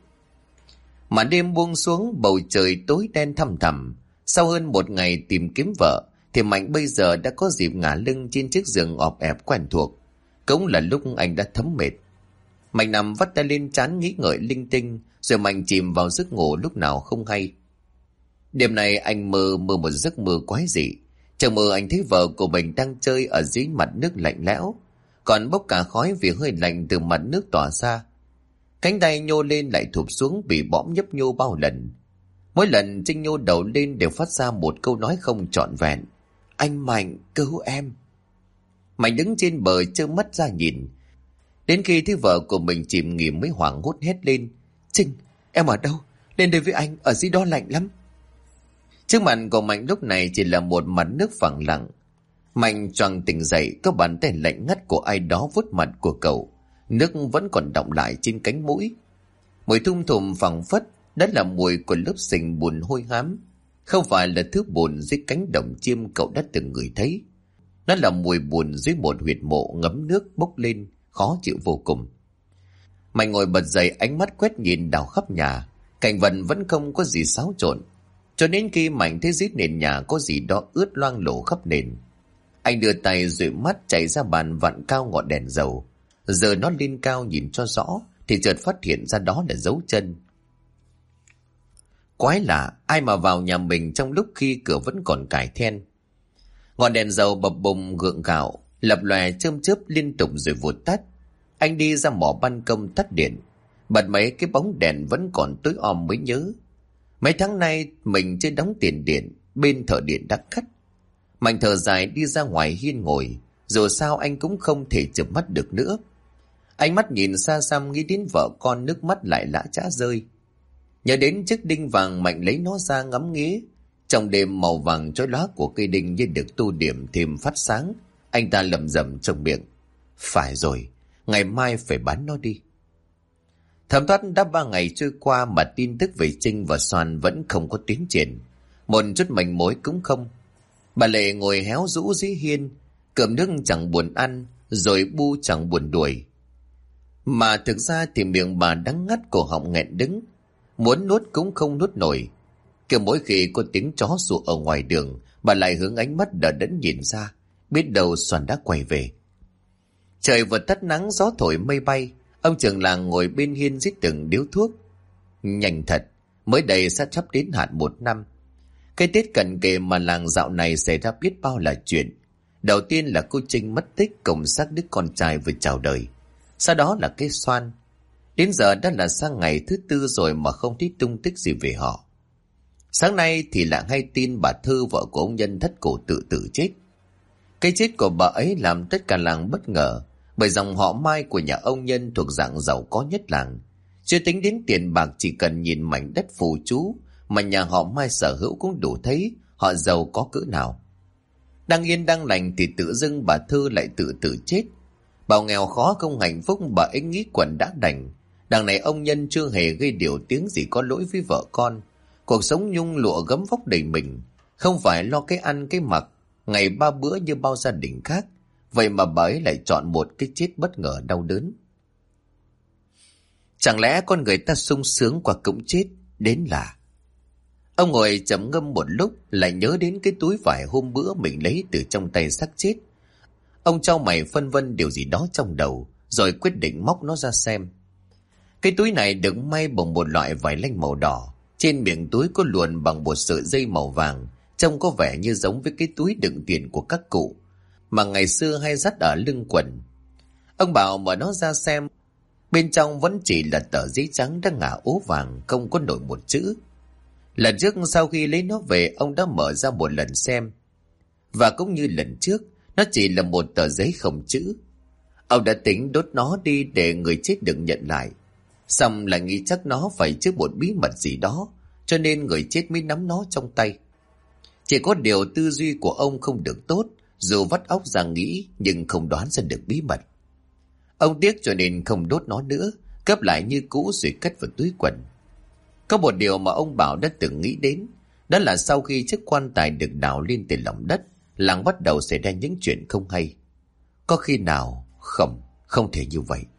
Màn đêm buông xuống, bầu trời tối đen thăm thẳm. Sau hơn một ngày tìm kiếm vợ thì Mạnh bây giờ đã có dịp ngả lưng trên chiếc giường ọp ẹp quen thuộc. Cũng là lúc anh đã thấm mệt. Mạnh nằm vắt tay lên trán nghĩ ngợi linh tinh, rồi Mạnh chìm vào giấc ngủ lúc nào không hay. Đêm nay anh mơ một giấc mơ quái dị. Trong mơ anh thấy vợ của mình đang chơi ở dưới mặt nước lạnh lẽo, còn bốc cả khói vì hơi lạnh từ mặt nước tỏa ra. Cánh tay nhô lên lại thụp xuống, bị bõm nhấp nhô bao lần. Mỗi lần Trinh nhô đầu lên đều phát ra một câu nói không trọn vẹn. Anh Mạnh, cứu em. Mạnh đứng trên bờ trơ mắt ra nhìn. Đến khi thấy vợ của mình chìm nghỉm mới hoảng hốt hét lên. Trinh, em ở đâu? Lên đây với anh, ở dưới đó lạnh lắm. Trước mặt của Mạnh lúc này chỉ là một mặt nước phẳng lặng. Mạnh choàng tỉnh dậy, có bàn tay lạnh ngắt của ai đó vuốt mặt của cậu. Nước vẫn còn đọng lại trên cánh mũi. Mùi thum thùm phẳng phất, đó là mùi của lớp sình bùn hôi hám. Không phải là thứ bùn dưới cánh đồng chiêm cậu đã từng ngửi thấy. Nó là mùi bùn dưới một huyệt mộ ngấm nước bốc lên, khó chịu vô cùng. Mạnh ngồi bật dậy, ánh mắt quét nhìn đảo khắp nhà. Cảnh vật vẫn không có gì xáo trộn, cho đến khi Mạnh thấy dưới nền nhà có gì đó ướt loang lổ khắp nền. Anh đưa tay dụi mắt chạy ra bàn vặn cao ngọn đèn dầu. Giờ nó lên cao nhìn cho rõ thì chợt phát hiện ra đó là dấu chân. Quái lạ, ai mà vào nhà mình trong lúc khi cửa vẫn còn cài then. Ngọn đèn dầu bập bùng gượng gạo, lập lòe chớm chớp liên tục rồi vụt tắt. Anh đi ra mỏ ban công tắt điện, bật mấy cái bóng đèn vẫn còn tối om mới nhớ. Mấy tháng nay mình chưa đóng tiền điện, bên thợ điện đã cắt. Mạnh thở dài đi ra ngoài hiên ngồi, dù sao anh cũng không thể chợp mắt được nữa. Ánh mắt nhìn xa xăm nghĩ đến vợ con, nước mắt lại lã chã rơi. Nhớ đến chiếc đinh vàng, Mạnh lấy nó ra ngắm nghía. Trong đêm màu vàng chói lóa của cây đinh như được tô điểm thêm phát sáng. Anh ta lẩm bẩm trong miệng. Phải rồi, ngày mai phải bán nó đi. Thấm thoát đã 3 ngày trôi qua mà tin tức về Trinh và Soan vẫn không có tiến triển. Một chút manh mối cũng không. Bà Lệ ngồi héo rũ dưới hiên, cơm nước chẳng buồn ăn, rồi bu chẳng buồn đuổi. Mà thực ra thì miệng bà đắng ngắt, cổ họng nghẹn đứng, muốn nuốt cũng không nuốt nổi. Kiểu mỗi khi có tiếng chó sủa ở ngoài đường, bà lại hướng ánh mắt đờ đẫn nhìn ra, biết đâu Soan đã quay về. Trời vừa tắt nắng, gió thổi mây bay. Ông trưởng làng ngồi bên hiên rít từng điếu thuốc. Nhanh thật, mới đây sắp đến hạn 1 năm. Cái Tết cận kề mà làng dạo này xảy ra biết bao là chuyện. Đầu tiên là cô Trinh mất tích cùng xác đứa con trai vừa chào đời. Sau đó là cái Soan. Đến giờ đã là sang ngày thứ 4 rồi mà không thấy tung tích gì về họ. Sáng nay thì lại hay tin bà Thư, vợ của ông Nhân, thất cổ tự tử chết. Cái chết của bà ấy làm tất cả làng bất ngờ, bởi dòng họ Mai của nhà ông Nhân thuộc dạng giàu có nhất làng. Chưa tính đến tiền bạc, chỉ cần nhìn mảnh đất phù chú mà nhà họ Mai sở hữu cũng đủ thấy họ giàu có cỡ nào. Đang yên đang lành thì tự dưng bà Thư lại tự tử chết. Bảo nghèo khó không hạnh phúc, bà ấy nghĩ quẩn đã đành. Đằng này ông Nhân chưa hề gây điều tiếng gì có lỗi với vợ con. Cuộc sống nhung lụa gấm vóc đầy mình, không phải lo cái ăn cái mặc, ngày 3 bữa như bao gia đình khác. Vậy mà bà ấy lại chọn một cái chết bất ngờ đau đớn. Chẳng lẽ con người ta sung sướng qua cũng chết, đến là... Ông ngồi trầm ngâm một lúc, lại nhớ đến cái túi vải hôm bữa mình lấy từ trong tay xác chết. Ông chau mày phân vân điều gì đó trong đầu, rồi quyết định móc nó ra xem. Cái túi này được may bằng một loại vải lanh màu đỏ. Trên miệng túi có luồn bằng một sợi dây màu vàng, trông có vẻ như giống với cái túi đựng tiền của các cụ mà ngày xưa hay dắt ở lưng quần. Ông bảo mở nó ra xem. Bên trong vẫn chỉ là tờ giấy trắng đang ngả ố vàng, không có nổi một chữ. Lần trước sau khi lấy nó về, ông đã mở ra một lần xem, và cũng như lần trước, nó chỉ là một tờ giấy không chữ. Ông đã tính đốt nó đi để người chết đừng nhận lại, xong lại nghĩ chắc nó phải chứa một bí mật gì đó, cho nên người chết mới nắm nó trong tay. Chỉ có điều tư duy của ông không được tốt, dù vắt óc ra nghĩ nhưng không đoán ra được bí mật. Ông tiếc cho nên không đốt nó nữa, cất lại như cũ rồi cất vào túi quần. Có một điều mà ông Bảo đã từng nghĩ đến, đó là sau khi chiếc quan tài được đào lên từ lòng đất, làng bắt đầu xảy ra những chuyện không hay. Có khi nào? Không thể như vậy.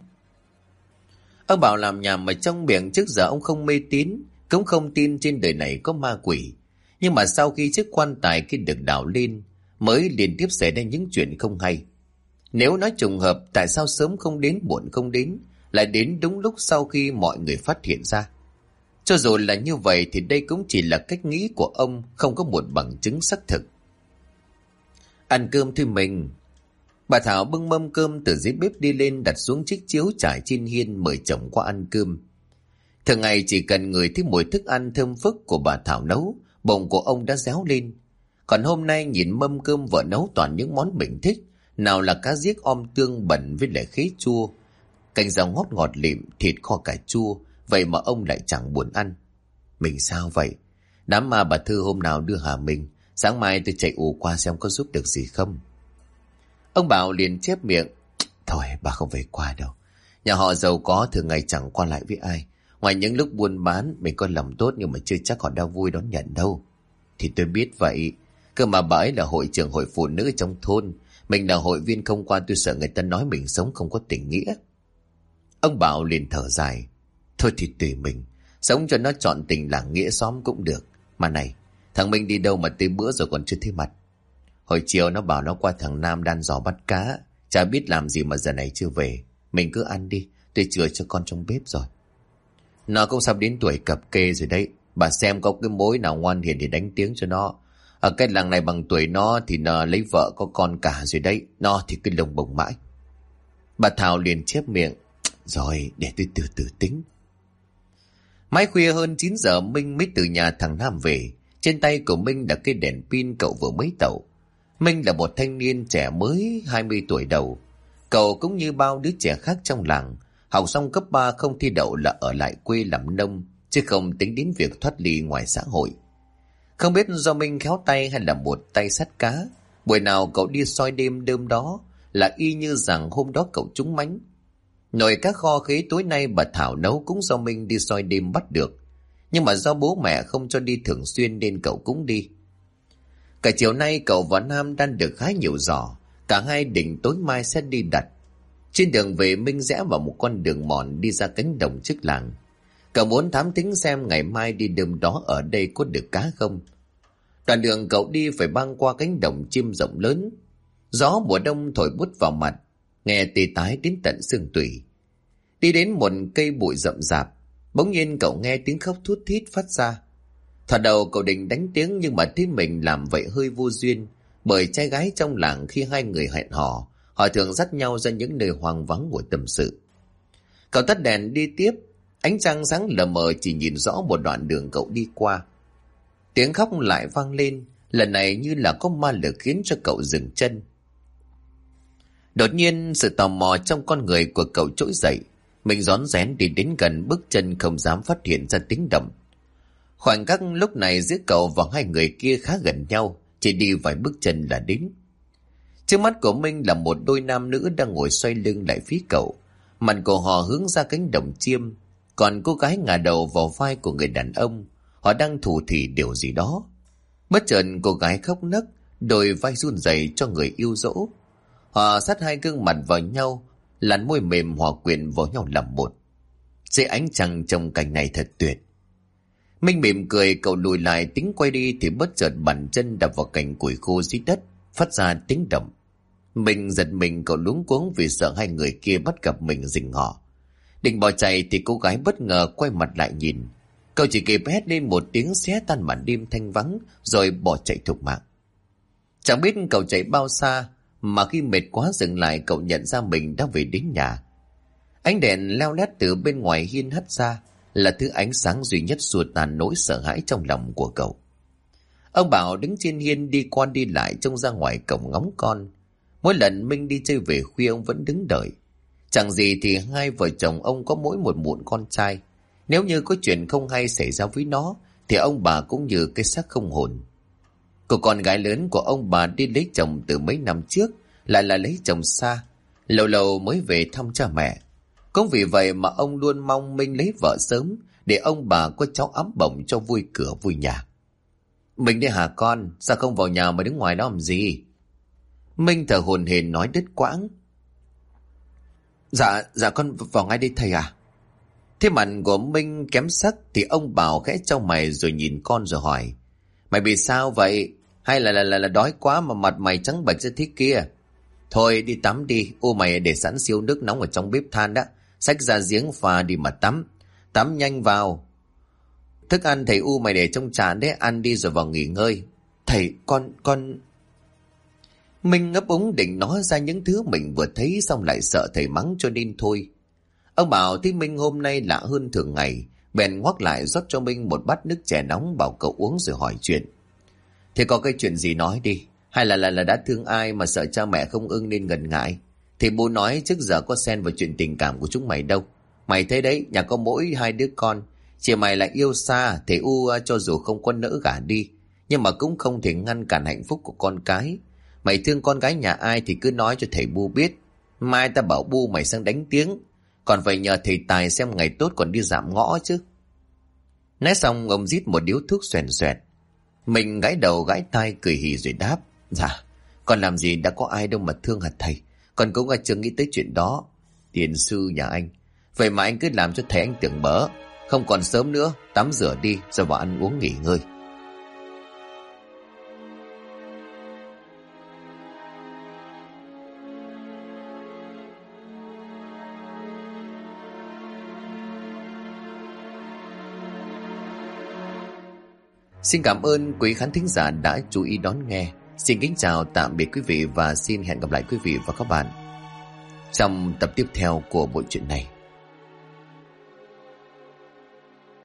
Ông Bảo làm nhảm ở trong miệng. Trước giờ ông không mê tín, cũng không tin trên đời này có ma quỷ. Nhưng mà sau khi chiếc quan tài kia được đào lên, mới liên tiếp xảy ra những chuyện không hay. Nếu nói trùng hợp, tại sao sớm không đến muộn không đến, lại đến đúng lúc sau khi mọi người phát hiện ra? Cho dù là như vậy thì đây cũng chỉ là cách nghĩ của ông, không có một bằng chứng xác thực. Ăn cơm thôi mình. Bà Thảo bưng mâm cơm từ dưới bếp đi lên, đặt xuống chiếc chiếu trải trên hiên, mời chồng qua ăn cơm. Thường ngày chỉ cần người thấy mùi thức ăn thơm phức của bà Thảo nấu, bụng của ông đã réo lên. Còn hôm nay nhìn mâm cơm vợ nấu toàn những món mình thích, nào là cá giết om tương bẩn với lại khế chua, canh rau ngót ngọt lịm, thịt kho cà chua, vậy mà ông lại chẳng buồn ăn. Mình sao vậy? Đám ma bà Thư hôm nào đưa hả mình? Sáng mai tôi chạy ù qua xem có giúp được gì không. Ông Bảo liền chép miệng. Thôi bà không về qua đâu. Nhà họ giàu có, thường ngày chẳng qua lại với ai. Ngoài những lúc buôn bán, mình có lòng tốt nhưng mà chưa chắc họ đã vui đón nhận đâu. Thì tôi biết vậy. Cơ mà bà ấy là hội trưởng hội phụ nữ trong thôn. Mình là hội viên không qua, tôi sợ người ta nói mình sống không có tình nghĩa. Ông Bảo liền thở dài. Thôi thì tùy mình. Sống cho nó trọn tình làng nghĩa xóm cũng được. Mà này, thằng Minh đi đâu mà tới bữa rồi còn chưa thấy mặt? Hồi chiều nó bảo nó qua thằng Nam đan giò bắt cá. Chả biết làm gì mà giờ này chưa về. Mình cứ ăn đi, tôi chừa cho con trong bếp rồi. Nó cũng sắp đến tuổi cập kê rồi đấy. Bà xem có cái mối nào ngoan hiền thì đánh tiếng cho nó. Ở cái làng này bằng tuổi nó thì nó lấy vợ có con cả rồi đấy. Nó thì cứ lồng bồng mãi. Bà Thảo liền chép miệng. Rồi để tôi từ từ tính. Mãi khuya hơn 9 giờ Minh mới từ nhà thằng Nam về. Trên tay của Minh là cái đèn pin cậu vừa mới tậu. Minh là một thanh niên trẻ mới 20 tuổi đầu. Cậu cũng như bao đứa trẻ khác trong làng, học xong cấp 3 không thi đậu là ở lại quê làm nông, chứ không tính đến việc thoát ly ngoài xã hội. Không biết do Minh khéo tay hay là một tay sắt cá, buổi nào cậu đi soi đêm đêm đó là y như rằng hôm đó cậu trúng mánh. Nồi cá kho khế tối nay bà Thảo nấu cũng do Minh đi soi đêm bắt được. Nhưng mà do bố mẹ không cho đi thường xuyên nên cậu cũng đi. Cả chiều nay cậu và Nam đang được khá nhiều giỏ. Cả hai định tối mai sẽ đi đặt. Trên đường về Minh rẽ vào một con đường mòn đi ra cánh đồng trước làng. Cậu muốn thám thính xem ngày mai đi đêm đó ở đây có được cá không. Đoạn đường cậu đi phải băng qua cánh đồng chim rộng lớn. Gió mùa đông thổi bút vào mặt, nghe tê tái đến tận xương tủy. Đi đến một cây bụi rậm rạp, bỗng nhiên cậu nghe tiếng khóc thút thít phát ra. Thoạt đầu cậu định đánh tiếng nhưng mà thấy mình làm vậy hơi vô duyên, bởi trai gái trong làng khi hai người hẹn hò, họ thường dắt nhau ra những nơi hoang vắng ngồi tâm sự. Cậu tắt đèn đi tiếp, ánh trăng sáng lờ mờ chỉ nhìn rõ một đoạn đường cậu đi qua. Tiếng khóc lại vang lên, lần này như là có ma lực khiến cho cậu dừng chân. Đột nhiên sự tò mò trong con người của cậu trỗi dậy, mình rón rén đi đến gần, bước chân không dám phát hiện ra tiếng động. Khoảnh khắc lúc này giữa cậu và hai người kia khá gần nhau, chỉ đi vài bước chân là đến. Trước mắt của Minh là một đôi nam nữ đang ngồi xoay lưng lại phía cậu, mặt của họ hướng ra cánh đồng chiêm, còn cô gái ngả đầu vào vai của người đàn ông, họ đang thủ thỉ điều gì đó. Bất chợt cô gái khóc nấc, đôi vai run rẩy cho người yêu dỗ. Họ sát hai gương mặt vào nhau, làn môi mềm hòa quyện vào nhau làm một. Dưới ánh trăng trông cảnh này thật tuyệt. Minh mỉm cười, cậu lùi lại tính quay đi thì bất chợt bàn chân đập vào cành củi khô dưới đất, phát ra tiếng động. Mình giật mình, cậu luống cuống vì sợ hai người kia bắt gặp mình rình họ. Định bỏ chạy thì cô gái bất ngờ quay mặt lại nhìn. Cậu chỉ kịp hét lên một tiếng xé tan màn đêm thanh vắng rồi bỏ chạy thục mạng. Chẳng biết cậu chạy bao xa mà khi mệt quá dừng lại, cậu nhận ra mình đã về đến nhà. Ánh đèn leo lét từ bên ngoài hiên hắt ra là thứ ánh sáng duy nhất xua tan nỗi sợ hãi trong lòng của cậu. Ông Bảo đứng trên hiên đi qua đi lại trông ra ngoài cổng ngóng con. Mỗi lần Minh đi chơi về khuya ông vẫn đứng đợi. Chẳng gì thì hai vợ chồng ông có mỗi một mụn con trai. Nếu như có chuyện không hay xảy ra với nó thì ông bà cũng như cái xác không hồn. Cô con gái lớn của ông bà đi lấy chồng từ mấy năm trước, lại là lấy chồng xa, lâu lâu mới về thăm cha mẹ. Cũng vì vậy mà ông luôn mong Minh lấy vợ sớm để ông bà có cháu ấm bổng cho vui cửa vui nhà. Mình đi hả con, sao không vào nhà mà đứng ngoài đó làm gì? Minh thở hổn hển nói đứt quãng. Dạ con vào ngay đây thầy à. Thế mặt của Minh kém sắc thì ông Bảo khẽ chau mày rồi nhìn con rồi hỏi. Mày bị sao vậy? Hay là đói quá mà mặt mày trắng bệch ra thế kia? Thôi đi tắm đi, mày để sẵn siêu nước nóng ở trong bếp than đó. Xách ra giếng pha đi mà tắm. Tắm nhanh vào. Thức ăn thầy mày để trong chén đấy, ăn đi rồi vào nghỉ ngơi. Thầy, con... Minh ngấp úng định nói ra những thứ mình vừa thấy xong lại sợ thầy mắng cho nên thôi. Ông Bảo thấy Minh hôm nay lạ hơn thường ngày, bèn ngoắc lại rót cho Minh một bát nước chè nóng bảo cậu uống rồi hỏi chuyện. Thế có cái chuyện gì nói đi, hay là đã thương ai mà sợ cha mẹ không ưng nên ngần ngại? Thì bố nói trước giờ có xen vào chuyện tình cảm của chúng mày đâu. Mày thấy đấy, nhà có mỗi hai đứa con, chị mày lại yêu xa, thầy cho dù không có nỡ gả đi, nhưng mà cũng không thể ngăn cản hạnh phúc của con cái. Mày thương con gái nhà ai thì cứ nói cho thầy Bu biết. Mai ta bảo Bu mày sang đánh tiếng, còn phải nhờ thầy Tài xem ngày tốt còn đi dạm ngõ chứ. Nói xong ông rít một điếu thuốc xoèn xoẹt. Mình gãi đầu gãi tai cười hì rồi đáp. Dạ, con làm gì đã có ai đâu mà thương hả thầy. Con cũng chưa nghĩ tới chuyện đó. Tiền sư nhà anh. Vậy mà anh cứ làm cho thầy anh tưởng bỡ. Không còn sớm nữa, tắm rửa đi rồi vào ăn uống nghỉ ngơi. Xin cảm ơn quý khán thính giả đã chú ý đón nghe. Xin kính chào tạm biệt quý vị và xin hẹn gặp lại quý vị và các bạn trong tập tiếp theo của bộ truyện này.